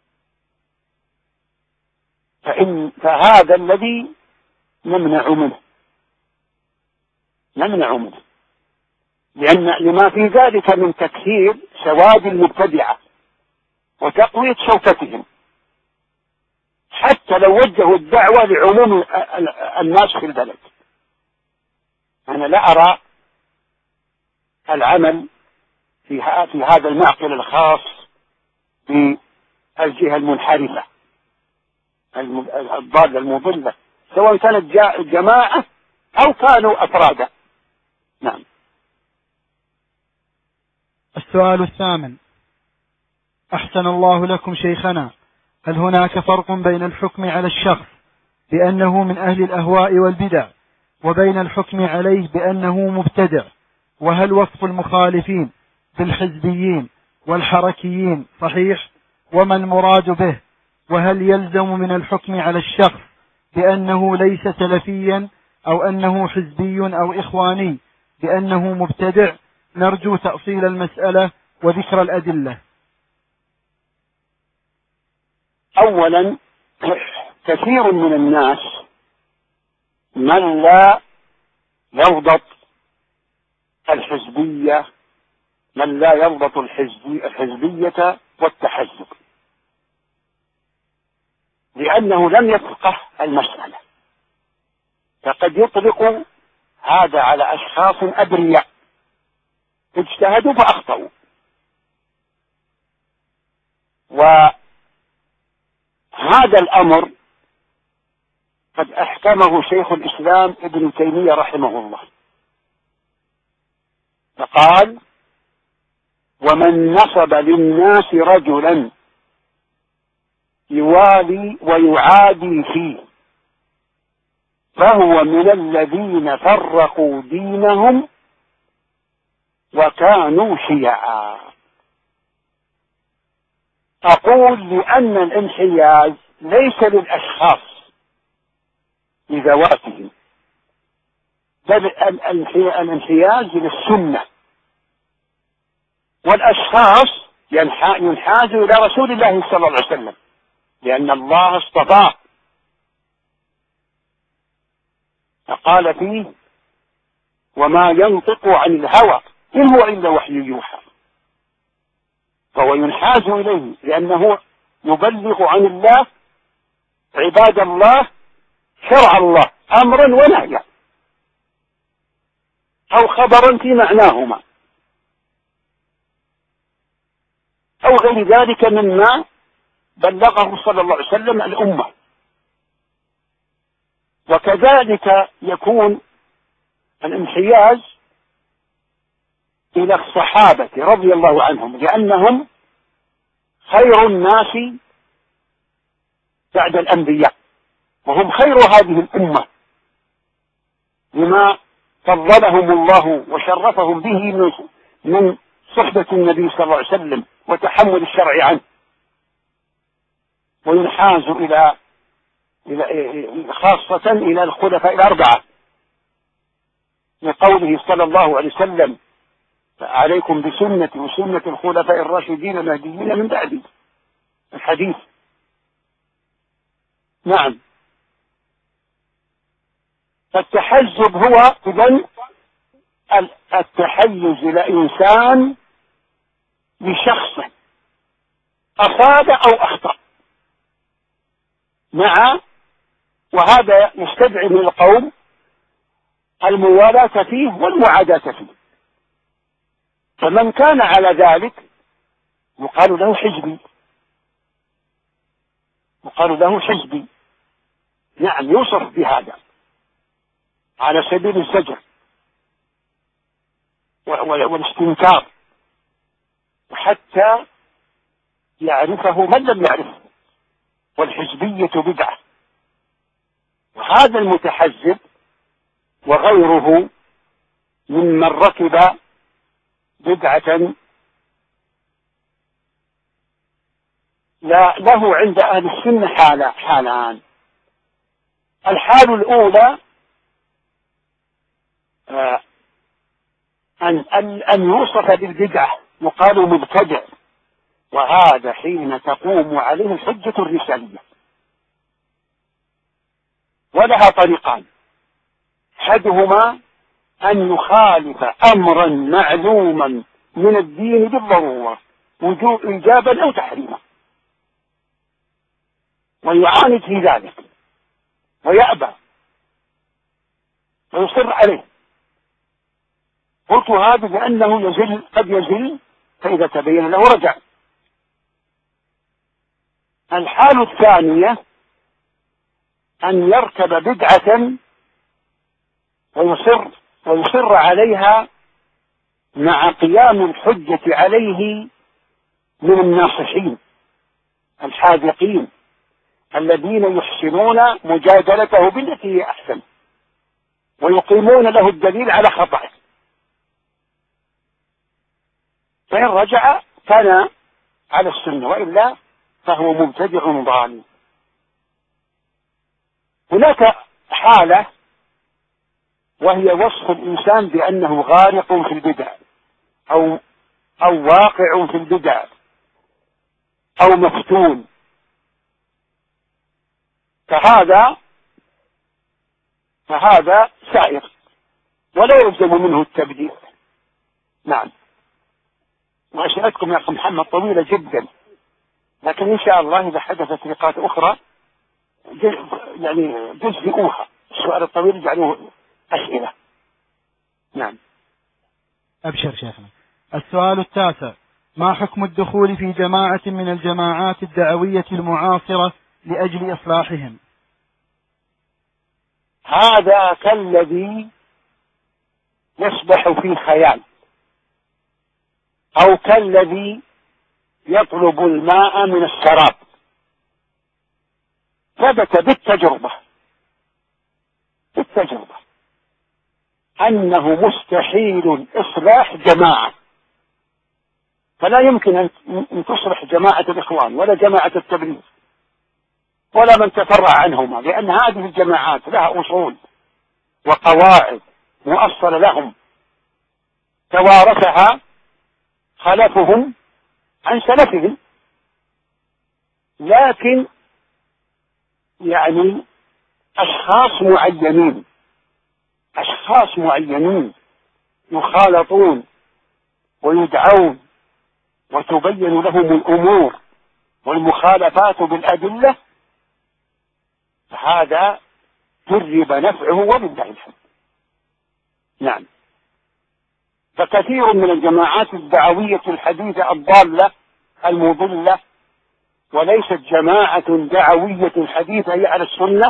S2: فإن فهذا الذي نمنع منه نمنع منه لأن لما في ذلك من تكثير سواد المبتدعة وتقوية شوكتهم، حتى لو وجهوا الدعوة لعموم الناس في البلد. أنا لا أرى العمل في في هذا المعقل الخاص بالجهة المنحرفة الضالة المضلة، سواء كانت جماعة أو كانوا أفرادا. نعم.
S1: السؤال الثامن: أحسن الله لكم شيخنا، هل هناك فرق بين الحكم على الشخص بأنه من أهل الأهواء والبدع وبين الحكم عليه بأنه مبتدع؟ وهل وصف المخالفين بالحزبيين والحركيين صحيح؟ وما المراد به؟ وهل يلزم من الحكم على الشخص بأنه ليس سلفيا أو أنه حزبي أو إخواني بأنه مبتدع؟ نرجو تأصيل المسألة وذكر الأدلة.
S2: أولا، كثير من الناس من لا يضبط الحزبية من لا يضبط الحزبي الحزبية والتحزب، لأنه لم يفقه المسألة، فقد يطلق هذا على أشخاص أبرياء اجتهدوا فأخطأوا. وهذا الأمر قد أحكمه شيخ الإسلام ابن تيمية رحمه الله، فقال: ومن نصب للناس رجلا يوالي ويعادي فيه فهو من الذين فرقوا دينهم وكانوا شيعا. أقول لأن الانحياز ليس للأشخاص لذواتهم، بل الانحياز للسنة، والأشخاص ينحازوا إلى رسول الله صلى الله عليه وسلم لأن الله اصطفاه، فقال فيه: وما ينطق عن الهوى إن هو إلا وحي يوحى. فهو ينحاز إليه لأنه يبلغ عن الله عباد الله شرع الله أمرا ونهيا أو خبرا في معناهما أو غير ذلك مما بلغه صلى الله عليه وسلم الأمة. وكذلك يكون الانحياز إلى الصحابة رضي الله عنهم، لأنهم خير الناس بعد الأنبياء، وهم خير هذه الأمة لما فضلهم الله وشرفهم به من صحبة النبي صلى الله عليه وسلم وتحمل الشرع عنه. وينحاز إلى خاصة إلى الخلفاء الأربعة لقوله صلى الله عليه وسلم: عليكم بسنتي وسنة الخلفاء الراشدين المهديين من بعدي، الحديث. نعم. فالتحزب هو إذن التحيز إلى إنسان لشخص أصاب أو أخطأ، مع وهذا يستدعي من القوم الموالاة فيه والمعاداة فيه. فمن كان على ذلك يقال له حزبي، يقال له حزبي، نعم، يوصف بهذا. على سبيل الزجر والاستنكار، حتى يعرفه من لم يعرفه. والحزبية بدعة، وهذا المتحزب وغيره ممن ركب بدعة لا له عند أهل السنة حالة حالان. الحال الأولى أن أن يوصف بالبدعة يقال مبتدع، وهذا حين تقوم عليه الحجة الرسالية. ولها طريقان: أحدهما أن يخالف أمرا معلوما من الدين بالضرورة وجوب إيجابا أو تحريما، ويعاند في ذلك ويأبى ويصر عليه. قلت هذا لأنه يزل، قد يزل، فإذا تبين له رجع. الحال الثانية أن يركب بدعة ويصر ويصر عليها مع قيام الحجة عليه من الناصحين الحاذقين الذين يحسنون مجادلته بالتي هي أحسن ويقيمون له الدليل على خطأه، فإن رجع كان على السنة، وإلا فهو مبتدع ضال. هناك حالة وهي وصف الإنسان بأنه غارق في البدع أو أو واقع في البدع أو مفتون، فهذا فهذا سائر ولا يلزم منه التبديع. نعم. وأسئلتكم يا أخي محمد طويلة جدا، لكن إن شاء الله إذا حدثت لقاءات أخرى يعني جزئوها. السؤال الطويل يجعلوه أسئلة. نعم.
S1: أبشر شيخنا. السؤال التاسع: ما حكم الدخول في جماعة من الجماعات الدعوية المعاصرة لأجل إصلاحهم؟
S2: هذا كالذي يسبح في خيال، أو كالذي يطلب الماء من السراب. ثبت بالتجربة بالتجربة أنه مستحيل إصلاح جماعة، فلا يمكن أن تصلح جماعة الإخوان ولا جماعة التبليغ ولا من تفرع عنهما، لأن هذه الجماعات لها أصول وقواعد مؤصلة لهم توارثها خلفهم عن سلفهم. لكن يعني أشخاص معينين أشخاص معينين يخالطون ويدعون وتبين لهم الأمور والمخالفات بالأدلة، فهذا جرب نفعه ولله الحمد. نعم. فكثير من الجماعات الدعوية الحديثة الضالة المضلة، وليست جماعة دعوية حديثة هي على السنة،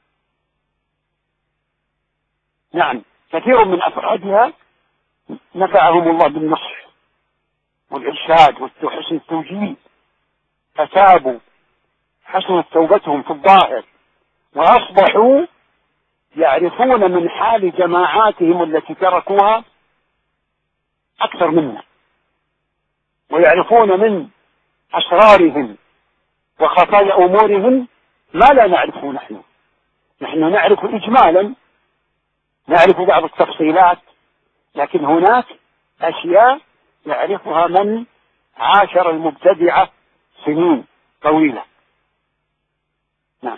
S2: نعم، كثير من أفرادها نفعهم الله بالنصح والإرشاد وحسن التوجيه، فتابوا حسنت توبتهم في الظاهر، وأصبحوا يعرفون من حال جماعاتهم التي تركوها أكثر منا، ويعرفون من أسرارهم وخفايا أمورهم ما لا نعرفه نحن. نحن نعرف إجمالا، نعرف بعض التفصيلات، لكن هناك أشياء يعرفها من عاشر المبتدعة سنين طويلة. نعم.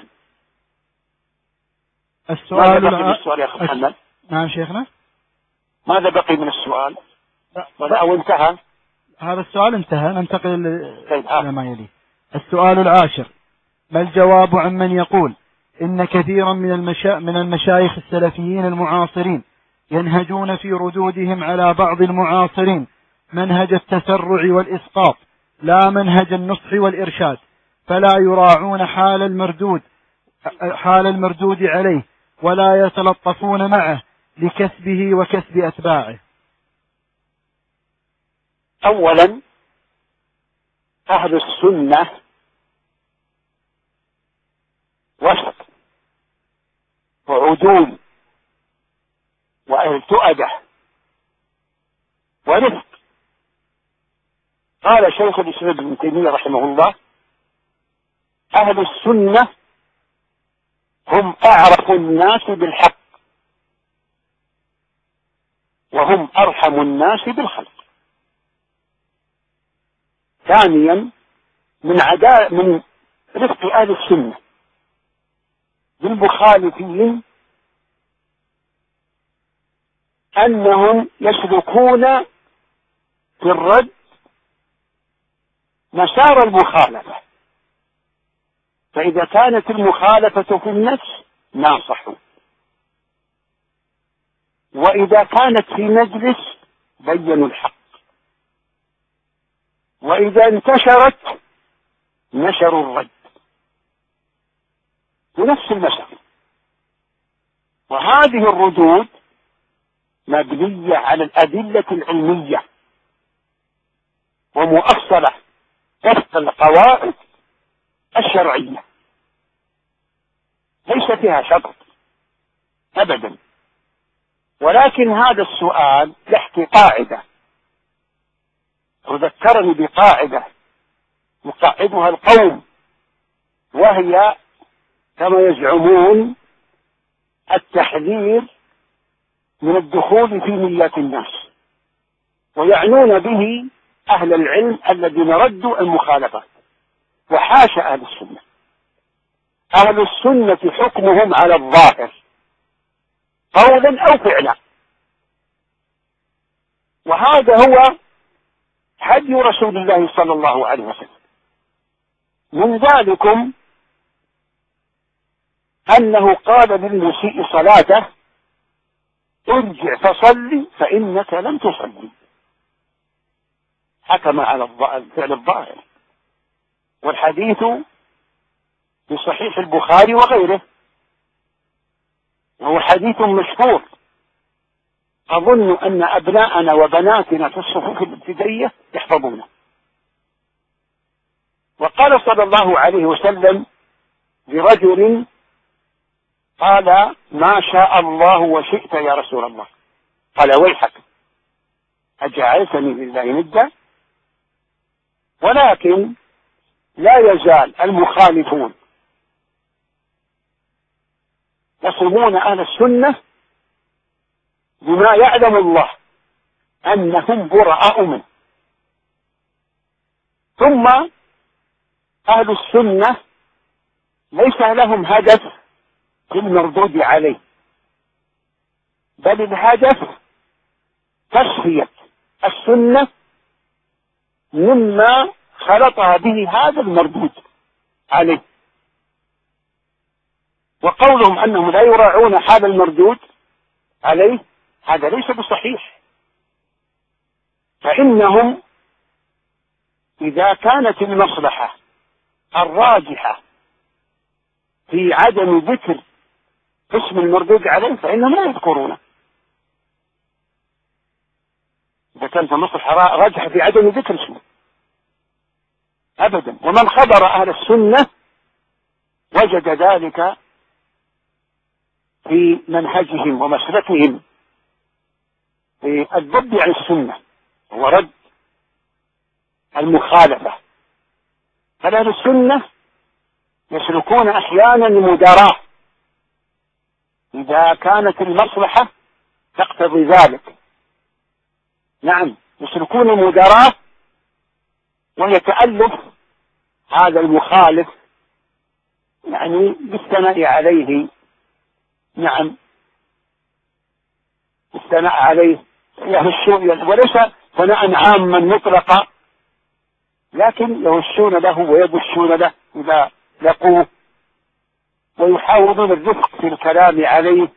S1: السؤال
S2: ماذا بقي من السؤال يا أخي محمد؟
S1: نعم شيخنا.
S2: ماذا بقي من السؤال؟ ولا أو انتهى؟
S1: هذا السؤال انتهى، ننتقل إلى ما يلي. السؤال العاشر: ما الجواب عن من يقول إن كثيرا من المشا... من المشايخ السلفيين المعاصرين ينهجون في ردودهم على بعض المعاصرين منهج التسرع والإسقاط لا منهج النصح والإرشاد، فلا يراعون حال المردود حال المردود عليه ولا يتلطفون معه لكسبه وكسب أتباعه؟
S2: أولا أهل السنة وسط وعدول وأهل تؤدة ورفق. قال شيخ الإسلام ابن تيمية رحمه الله: أهل السنة هم أعرف الناس بالحق وهم أرحم الناس بالخلق. ثانيا من عداء من رفق أهل السنة بالمخالفين أنهم يسلكون في الرد مسار المخالفة، فإذا كانت المخالفة في النفس ناصحوا، وإذا كانت في مجلس بينوا الحق، وإذا انتشرت نشروا الرد بنفس المسار. وهذه الردود مبنية على الأدلة العلمية ومؤصلة وفق القواعد الشرعية، ليس فيها شطط أبدا. ولكن هذا السؤال يحكي قاعدة، وذكرني بقاعدة يقاعدها القوم، وهي كما يزعمون التحذير من الدخول في ملة الناس، ويعنون به أهل العلم الذين ردوا المخالفة، وحاشا أهل السنة. أهل السنة حكمهم على الظاهر قولا أو فعلا، وهذا هو هدي رسول الله صلى الله عليه وسلم. من ذلكم أنه قال للمسيء صلاته: ارجع فصلي فإنك لم تصلي. حكم على الفعل الظاهر، والحديث في صحيح البخاري وغيره، وهو حديث مشهور أظن أن أبناءنا وبناتنا في الصفوف الابتدائية يحفظونه. وقال صلى الله عليه وسلم لرجل قال: ما شاء الله وشئت يا رسول الله. قال: ويحك، أجعلتني لله ندا؟ ولكن لا يزال المخالفون يصومون أهل السنة بما يعلم الله أنهم براء منه. ثم أهل السنة ليس لهم هدف في المردود عليه، بل الهدف تصفية السنة مما خلطها به هذا المردود عليه. وقولهم أنهم لا يراعون حال المردود عليه هذا ليس بصحيح، فإنهم إذا كانت المصلحة الراجحة في عدم ذكر اسم المردود عليه فإنهم لا يذكرونه. إذا كانت المصلحة راجحة في عدم ذكر اسمه أبدا. ومن خبر أهل السنة وجد ذلك في منهجهم ومسلكهم في الضد عن السنة ورد المخالفة. فأهل السنة يسلكون أحيانا المداراة إذا كانت المصلحة تقتضي ذلك. نعم، يسلكون المداراة وهي تألف هذا المخالف، يعني بالثناء عليه، نعم بالثناء عليه يهشون، وليس ثناء عاما مطلقا، لكن يهشون له ويبشون له إذا لقوه، ويحاولون الرفق في الكلام عليه،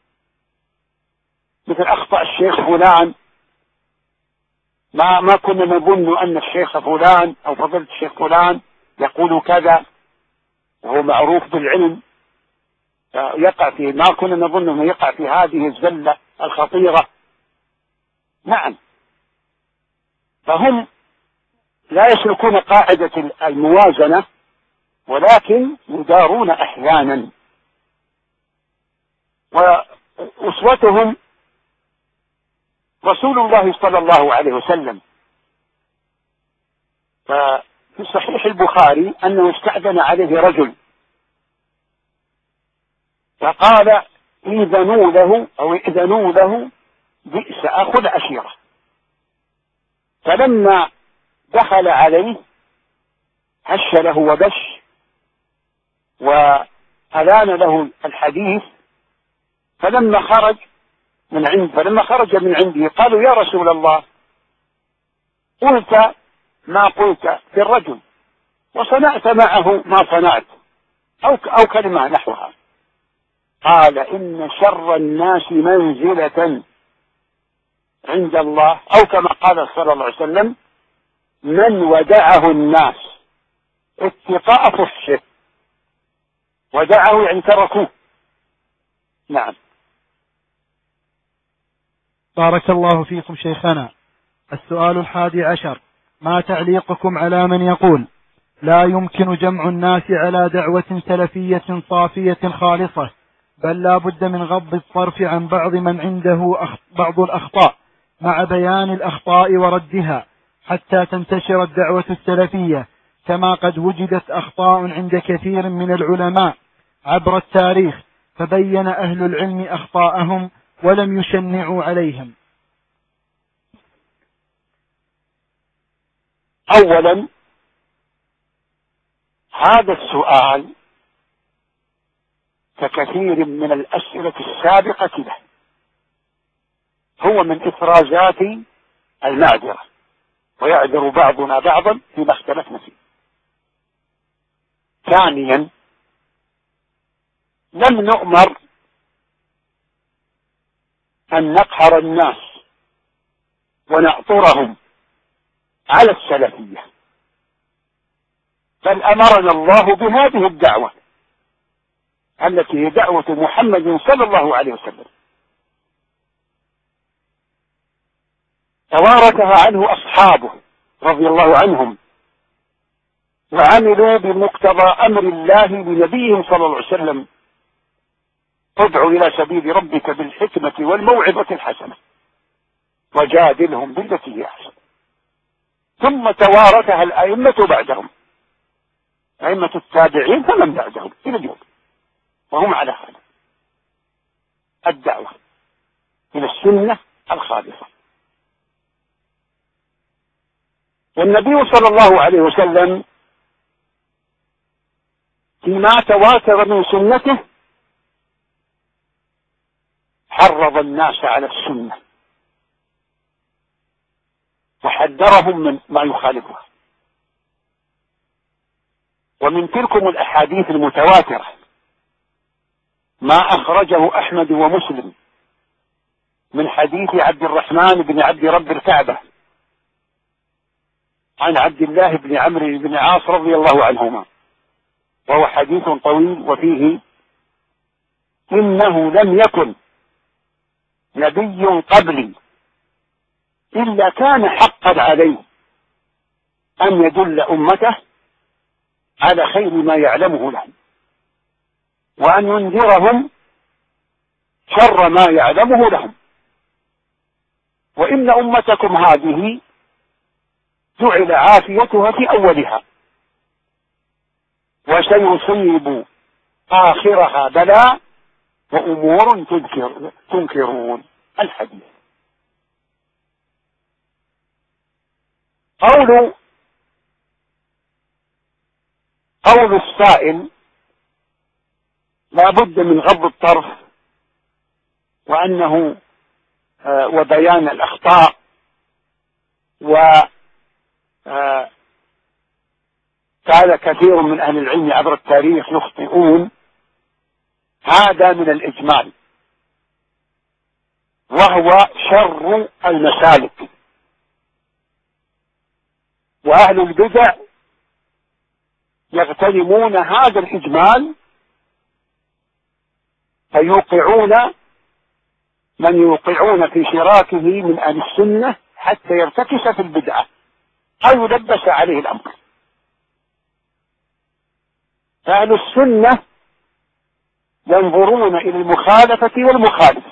S2: مثل أخطأ الشيخ فلان، ما ما كنا نظن أن الشيخ فلان أو فضيلة الشيخ فلان يقول كذا وهو معروف بالعلم، يقع في ما كنا نظن أنه يقع في هذه الزلة الخطيرة. نعم، فهم لا يسلكون قاعدة الموازنة، ولكن يدارون أحيانا، وأسوتهم رسول الله صلى الله عليه وسلم. ففي صحيح البخاري أنه استأذن عليه رجل فقال إذنوا له أو إذنوا له بئس أخو العشيرة. فلما دخل عليه هش له وبش وألان له الحديث. فلما خرج من عند فلما خرج من عنده قالوا يا رسول الله قلت ما قلت في الرجل وصنعت معه ما صنعت، أو أو كلمة نحوها. قال إن شر الناس منزلة عند الله، أو كما قال صلى الله عليه وسلم من ودعه الناس اتقاء فحشه. ودعه يعني تركوه. نعم.
S1: بارك الله فيكم شيخنا. السؤال الحادي عشر: ما تعليقكم على من يقول لا يمكن جمع الناس على دعوة سلفية صافية خالصة، بل لا بد من غض الطرف عن بعض من عنده بعض الأخطاء مع بيان الأخطاء وردها حتى تنتشر الدعوة السلفية، كما قد وجدت أخطاء عند كثير من العلماء عبر التاريخ فبين أهل العلم أخطاءهم ولم يشنعوا عليهم؟
S2: أولا، هذا السؤال ككثير من الأسئلة السابقة له هو من إفرازات المعذرة، ويعذر بعضنا بعضا فيما اختلفنا فيه. ثانيا، لم نؤمر أن نقهر الناس ونأطرهم على السلفية، بل أمرنا الله بهذه الدعوة التي هي دعوة محمد صلى الله عليه وسلم، توارثها عنه أصحابه رضي الله عنهم، وعملوا بمقتضى أمر الله لنبيهم صلى الله عليه وسلم: ادع إلى سبيل ربك بالحكمة والموعظة الحسنة وجادلهم بالتي هي أحسن. ثم توارثها الأئمة بعدهم، أئمة التابعين فمن بعدهم إلى اليوم، وهم على هذا الدعوة إلى السنة الخالصة. والنبي صلى الله عليه وسلم فيما تواتر من سنته حرض الناس على السنة وحذرهم من ما يخالفها. ومن تلكم الأحاديث المتواترة ما أخرجه أحمد ومسلم من حديث عبد الرحمن بن عبد رب الكعبة عن عبد الله بن عمرو بن عاص رضي الله عنهما، وهو حديث طويل وفيه: إنه لم يكن نبي قبلي إلا كان حقا عليه أن يدل أمته على خير ما يعلمه لهم، وأن ينذرهم شر ما يعلمه لهم. وإن أمتكم هذه جعل عافيتها في أولها، وسيصيب آخرها بلاء وأمور تنكر تنكرون. الحديث. قول قول السائل لا بد من غض الطرف وأنه آه وبيان الأخطاء و آه كان كثير من أهل العلم عبر التاريخ يخطئون. هذا من الإجمال، وهو شر المسالك. وأهل البدع يغتنمون هذا الإجمال فيوقعون من يوقعون في شراكه من أهل السنة حتى يرتكس في البدعة أو يلبس عليه الأمر. فأهل السنة ينظرون إلى المخالفة والمخالف،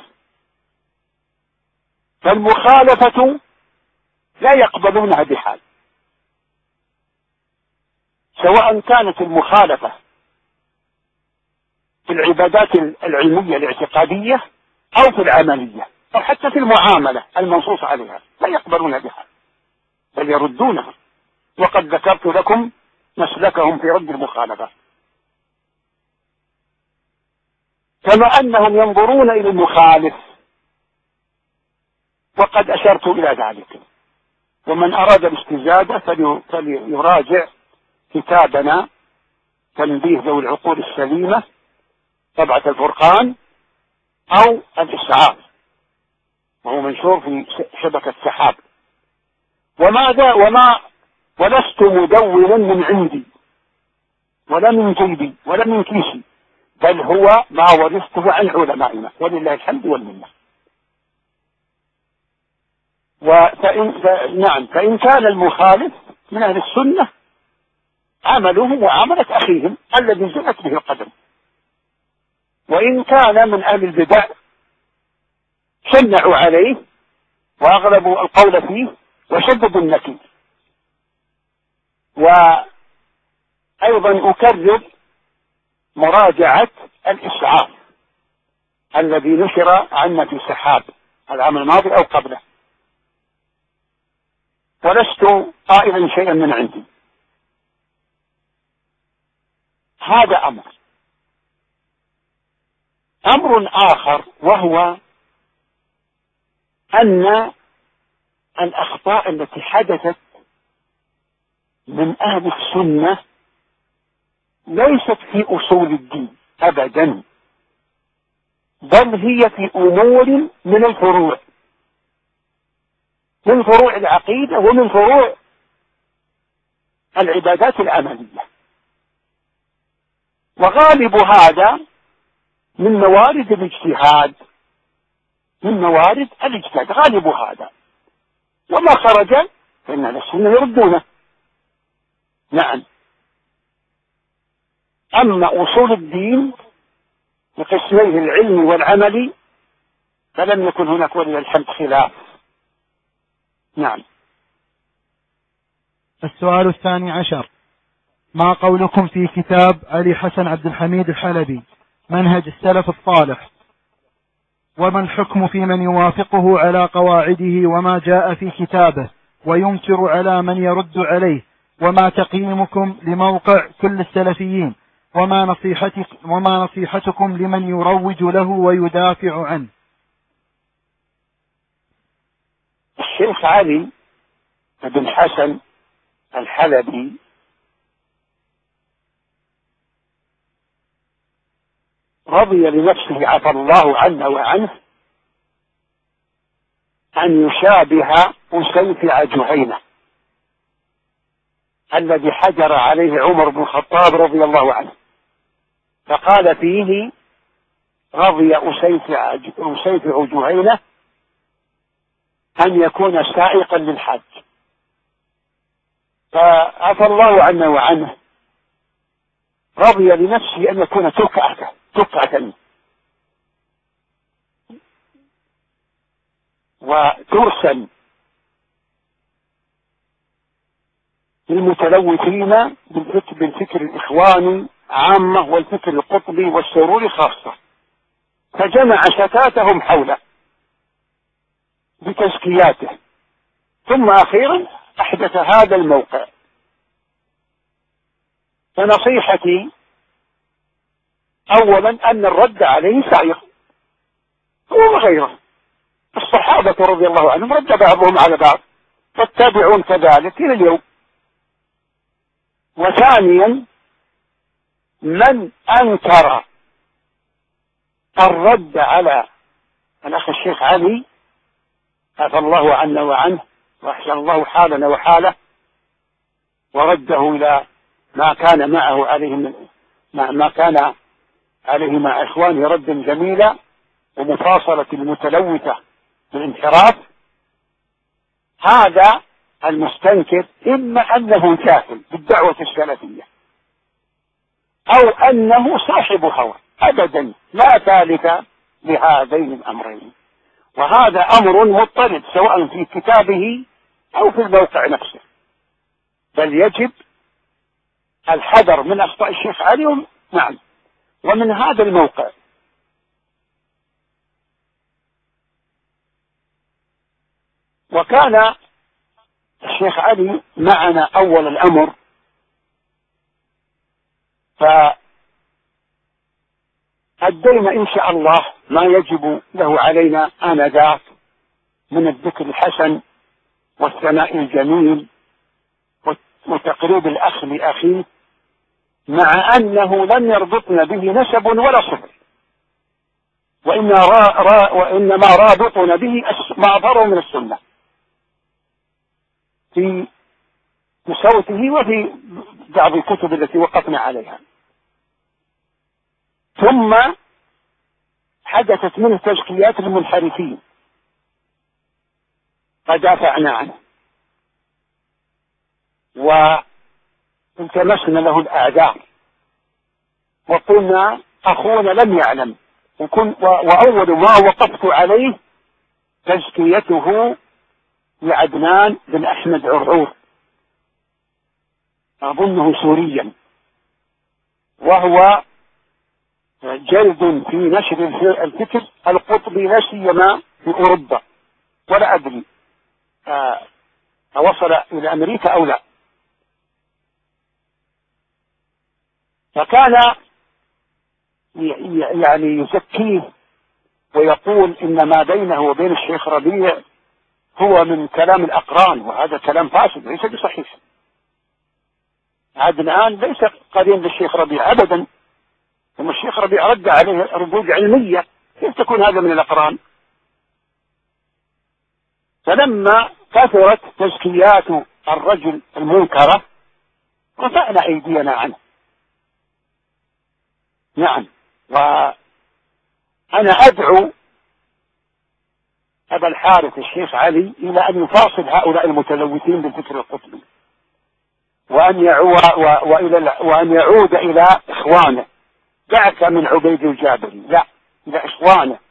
S2: فالمخالفة لا يقبلونها بحال، سواء كانت المخالفة في العبادات العلمية الاعتقادية أو في العملية أو حتى في المعاملة المنصوص عليها، لا يقبلونها بحال بل يردونها. وقد ذكرت لكم مسلكهم في رد المخالفة. كما أنهم ينظرون إلى المخالف، وقد أشرت إلى ذلك. ومن أراد الاستزادة فليراجع كتابنا تنبيه ذوي العقول السليمة طبعة الفرقان أو الإسعاف، وهو منشور في شبكة سحاب. وماذا وما ولست مدونا من عندي ولا من جيبي ولا من كيسي، بل هو ما ورثته عن علمائنا ولله الحمد والمنة. وفإن نعم فإن كان المخالف من أهل السنة عمله معاملة أخيهم الذي زلت به القدم، وإن كان من أهل البدع شنعوا عليه وأغلبوا القول فيه وشددوا النكير. وأيضا أكرر مراجعة الإسعاف الذي نشر عنا في سحاب العام الماضي أو قبله، ولست قائلا شيئا من عندي. هذا أمر. أمر آخر وهو أن الأخطاء التي حدثت من أهل السنة ليست في أصول الدين أبدا، بل هي في أمور من الفروع، من فروع العقيدة ومن فروع العبادات العملية. وغالب هذا من موارد الاجتهاد، من موارد الاجتهاد غالب هذا، وما خرج فإن السنة يردونه. نعم. أما أصول الدين بقسميه العلمي والعملي فلم يكن هناك ولله الحمد خلاف. نعم.
S1: السؤال الثاني عشر: ما قولكم في كتاب علي حسن عبد الحميد الحلبي منهج السلف الصالح، وما الحكم في من يوافقه على قواعده وما جاء في كتابه وينكر على من يرد عليه؟ وما تقييمكم لموقع كل السلفيين؟ وما نصيحتك وما نصيحتكم لمن يروج له ويدافع عنه؟
S2: الشيخ علي بن حسن الحلبي رضي لنفسه عفى الله عنه وعنه أن يشابه أسيفع جهينة الذي حجر عليه عمر بن الخطاب رضي الله عنه، فقال فيه: رضي أسيفع جهينة أن يكون سائقا للحج. فعفى الله عنه وعنه رضي لنفسه أن يكون تكعة تكعة وترسا للمتلوثين بالفكر الإخواني عامة والفكر القطبي والسروري خاصة، فجمع شتاتهم حوله بتزكياته، ثم أخيرا أحدث هذا الموقع. فنصيحتي أولا أن الرد عليه سائغ هو وغيره. الصحابة رضي الله عنهم رد بعضهم على بعض، والتابعون كذلك إلى اليوم. وثانيا من أنكر الرد على الأخ الشيخ علي عفى الله عنا وعنه وأحسن الله حالنا وحاله ورده إلى ما كان معه عليه من ما كان عليهما إخواني ردا جميلا ومفاصلة المتلوثة بالانحراف، هذا المستنكر إما أنه جاهل بالدعوة السلفية أو أنه صاحب هوى، أبدا لا ثالث لهذين الأمرين. وهذا أمر مضطرد سواء في كتابه أو في الموقع نفسه، بل يجب الحذر من أخطاء الشيخ علي. نعم. ومن هذا الموقع وكان الشيخ علي معنا أول الأمر، فأدينا إن شاء الله ما يجب له علينا آنذاك من الذكر الحسن والثناء الجميل وتقريب الأخ لأخيه، مع أنه لم يربطنا به نسب ولا صفر، وإن را را وإنما رابطنا به ما أظهره من السنة في صوته وفي بعض الكتب التي وقفنا عليها. ثم حدثت منه تزكيات المنحرفين فدافعنا عنه والتمسنا له الأعذار وقلنا أخونا لم يعلم، وأول ما وقفت عليه تزكيته لعدنان بن أحمد عرعور، أظنه سوريا، وهو جلد في نشر الفكر القطبي لا سيما في أوروبا، ولا أدري وصل إلى أمريكا أو لا. فكان يعني يزكيه ويقول إن ما بينه وبين الشيخ ربيع هو من كلام الأقران، وهذا كلام فاسد ليس بصحيح. عدنان ليس قرين للشيخ ربيع أبدا، ثم الشيخ ربيع رد عليه ردود علمية، كيف تكون هذا من الأقران؟ فلما كثرت تزكيات الرجل المنكرة رفعنا أيدينا عنه. نعم. وأنا أدعو أبا الحارث الشيخ علي إلى أن يفاصل هؤلاء المتلوثين بالفكر القطبي، وأن يعود, وإلى وأن يعود إلى إخوانه. دعك من عبيد الجابري، لا، إلى إخوانه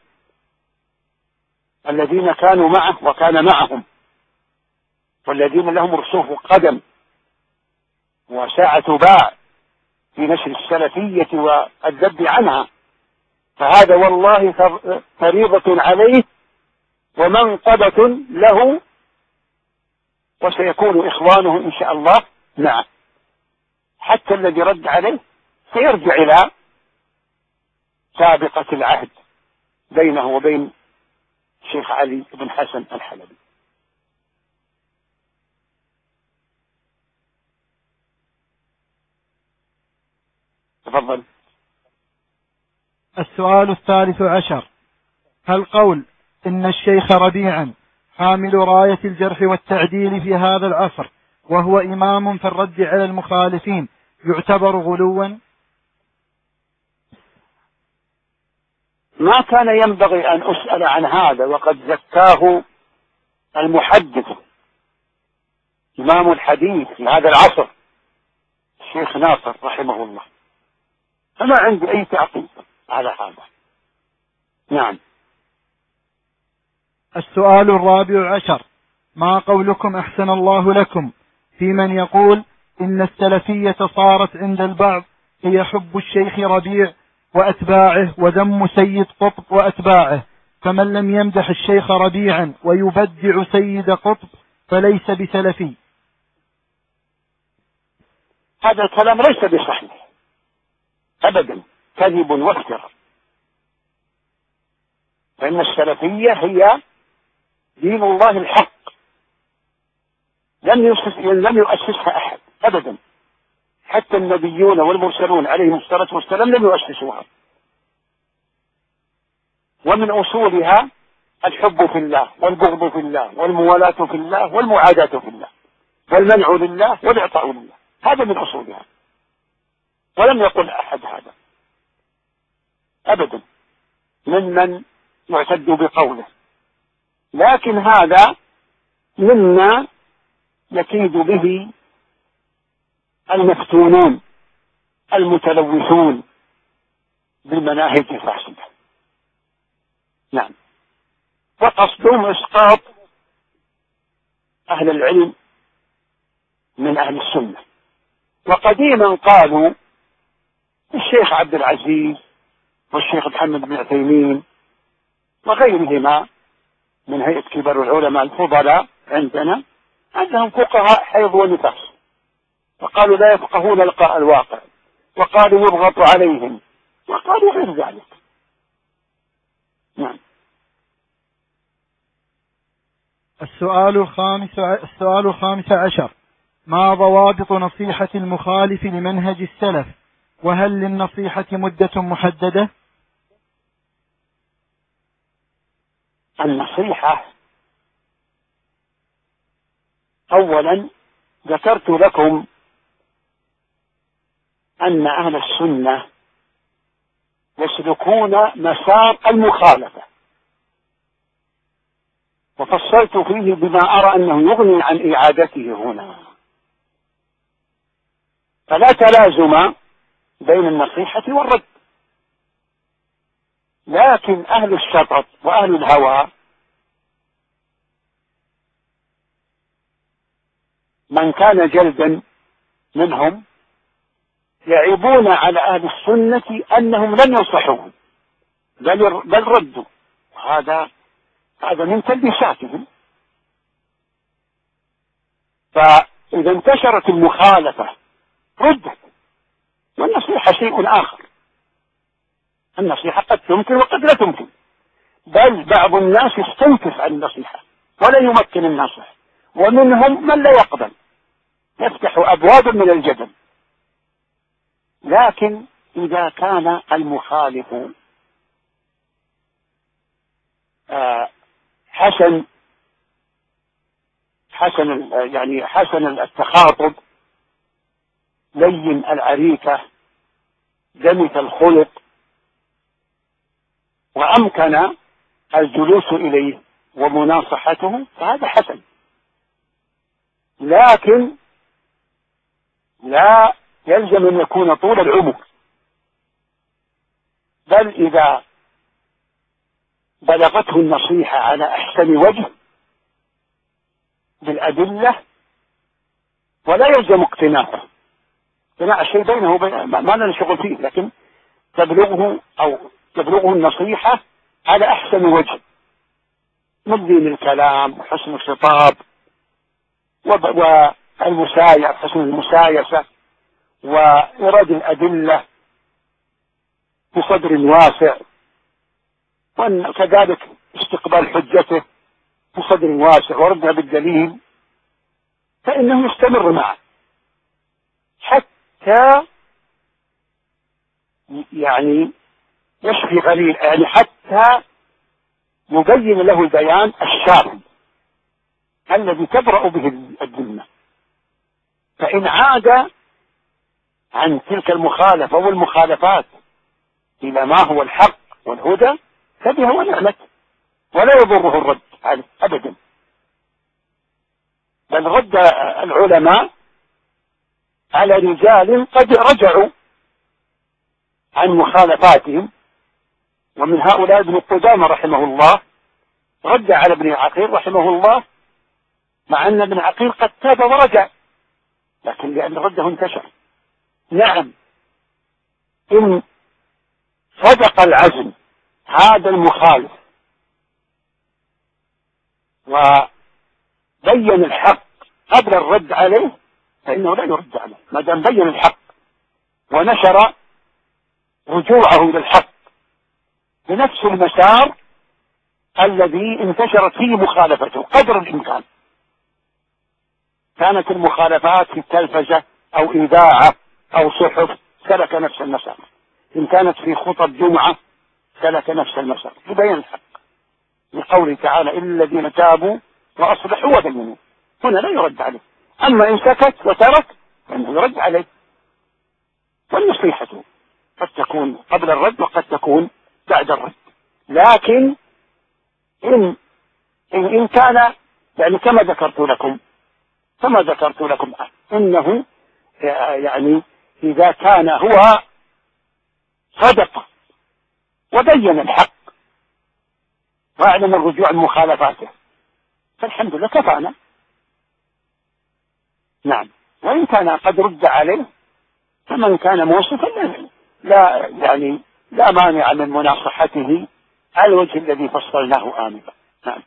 S2: الذين كانوا معه وكان معهم، والذين لهم رسوخ قدم وساعة باع في نشر السلفية والذب عنها. فهذا والله فريضة عليه ومنقبة له، وسيكون إخوانه إن شاء الله معه. حتى الذي رد عليه سيرجع إلى سابقة العهد بينه وبين الشيخ علي بن حسن الحلبي. تفضل.
S1: السؤال الثالث عشر: هل قول إن الشيخ ربيعا حامل راية الجرح والتعديل في هذا العصر وهو إمام في الرد على المخالفين يعتبر غلوا؟
S2: ما كان ينبغي أن أسأل عن هذا، وقد زكاه المحدث إمام الحديث في هذا العصر الشيخ ناصر رحمه الله، فما عندي أي تعقيب على هذا. نعم.
S1: السؤال الرابع عشر: ما قولكم أحسن الله لكم في من يقول إن السلفية صارت عند البعض هي حب الشيخ ربيع وأتباعه وذم سيد قطب وأتباعه، فمن لم يمدح الشيخ ربيعا ويبدع سيد قطب فليس بسلفي؟
S2: هذا الكلام ليس بصحيح أبدا، كذب وافتراء. فإن السلفية هي دين الله الحق، لم يؤسس لم يؤسسها أحد أبدا، حتى النبيون والمرسلون عليهم الصلاة والسلام لم يؤسسوها. ومن أصولها الحب في الله والبغض في الله والموالاة في الله والمعاداة في الله والمنع لله والإعطاء لله، هذا من أصولها، ولم يقل أحد هذا. أبدا ممن يعتد بقوله، لكن هذا مما يكيد به المفتونون المتلوثون بالمناهج الفاسدة. نعم، وقصدهم إسقاط أهل العلم من أهل السنة. وقديما قالوا الشيخ عبد العزيز والشيخ محمد بن عثيمين وغيرهما من هيئة كبار العلماء الفضلاء عندنا عندهم فقهاء حيض ونفاس، وقالوا لا يفقهون لقاء الواقع، وقالوا يضغط عليهم، وقالوا غير ذلك. نعم.
S1: السؤال الخامس السؤال الخامس عشر: ما ضوابط نصيحة المخالف لمنهج السلف؟ وهل للنصيحة مدة محددة؟
S2: النصيحة أولا ذكرت لكم أن أهل السنة يسلكون مسار المخالفة، وفصلت فيه بما أرى أنه يغني عن إعادته هنا. فلا تلازم بين النصيحة والرد، لكن أهل الشطط وأهل الهوى من كان جلدا منهم يعيبون على أهل السنة أنهم لم ينصحوهم بل, بل ردوا، هذا هذا من تلبيساتهم. فإذا انتشرت المخالفة ردت، والنصيحة شيء آخر. النصيحة قد تمكن وقد لا تمكن، بل بعض الناس يستنكف عن النصيحة ولا يمكن الناصح، ومنهم من لا يقبل، يفتح أبواب من الجدل. لكن إذا كان المخالف آه حسن حسن يعني حسن التخاطب، لين العريكة، دمث الخلق، وأمكن الجلوس إليه ومناصحته، فهذا حسن. لكن لا يلزم أن يكون طول العمر، بل إذا بلغته النصيحة على أحسن وجه بالأدلة ولا يلزم اقتناعه، اقتناع الشيء بينه وبين ما لنا شغل فيه، لكن تبلغه أو تبلغه النصيحة على أحسن وجه من دين الكلام وحسن الخطاب والمسايا حسن المسايسة وإرادة الأدلة بصدر واسع، وكذلك استقبال حجته بصدر واسع وردها بالدليل، فإنه يستمر معه حتى يعني يشفي غليل، يعني حتى يبين له البيان الشافي الذي تبرأ به الذمة. فإن عاد عن تلك المخالفة والمخالفات إلى ما هو الحق والهدى فبها ونعمت، ولا يضره الرد عليه أبدا. بل رد العلماء على رجال قد رجعوا عن مخالفاتهم، ومن هؤلاء ابن قدامة رحمه الله رد على ابن عقيل رحمه الله، مع أن ابن عقيل قد تاب ورجع، لكن لأن رده انتشر. نعم، إن صدق العزم هذا المخالف وبين الحق قبل الرد عليه فإنه لا يرد عليه، ما دام بين الحق ونشر رجوعه إلى الحق بنفس المسار الذي انتشرت فيه مخالفته قدر الإمكان. كانت المخالفات في التلفزة أو إذاعة أو صحف سلك نفس المسار، إن كانت في خطب جمعة سلك نفس المسار يبين الحق، لقوله تعالى إلا الذين تابوا وأصلحوا وبينوا، هنا لا يرد عليه. أما إن سكت وترك فإنه يرد عليه. والنصيحة قد تكون قبل الرد وقد تكون بعد الرد. لكن إن إن, إن كان يعني كما ذكرت لكم كما ذكرت لكم إنه يعني إذا كان هو صدق وبين الحق وأعلم الرجوع عن مخالفاته فالحمد لله كفانا. نعم. وإن كان قد رد عليه فمن كان موصفا لا يعني لا مانع من مناصحته على الوجه الذي فصلناه آنفا. نعم.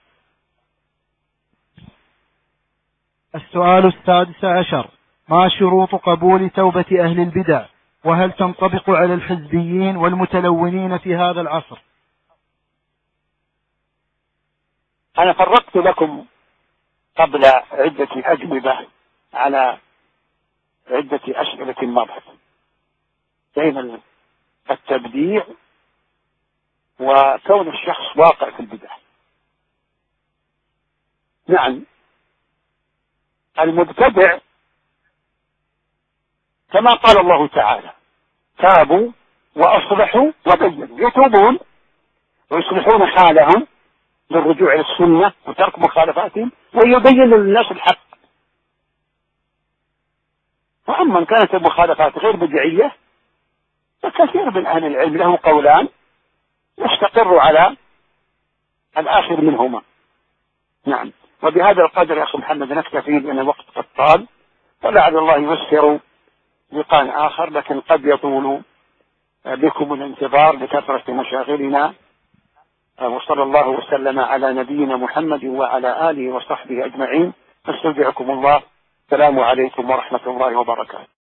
S1: السؤال السادس عشر: ما شروط قبول توبة أهل البدع، وهل تنطبق على الحزبيين والمتلونين في هذا العصر؟
S2: أنا فرقت لكم قبل عدة أجوبة على عدة أسئلة مضت بين التبديع وكون الشخص واقع في البدع. نعم. المبتدع كما قال الله تعالى: تابوا وأصلحوا وبينوا. يتوبون ويصلحون حالهم بالرجوع إلى السنة وترك مخالفاتهم ويبينوا للناس الحق. وأما إن كانت المخالفات غير بدعية فكثير من أهل العلم له قولان يستقر على الآخر منهما. نعم. وبهذا القدر يا أخي محمد نكتفي لأن الوقت قد طال، ولعل الله ييسر لقاء آخر، لكن قد يطول بكم الانتظار لكثرة مشاغلنا. وصلى الله وسلم على نبينا محمد وعلى آله وصحبه أجمعين. استودعكم الله. السلام عليكم ورحمة الله وبركاته.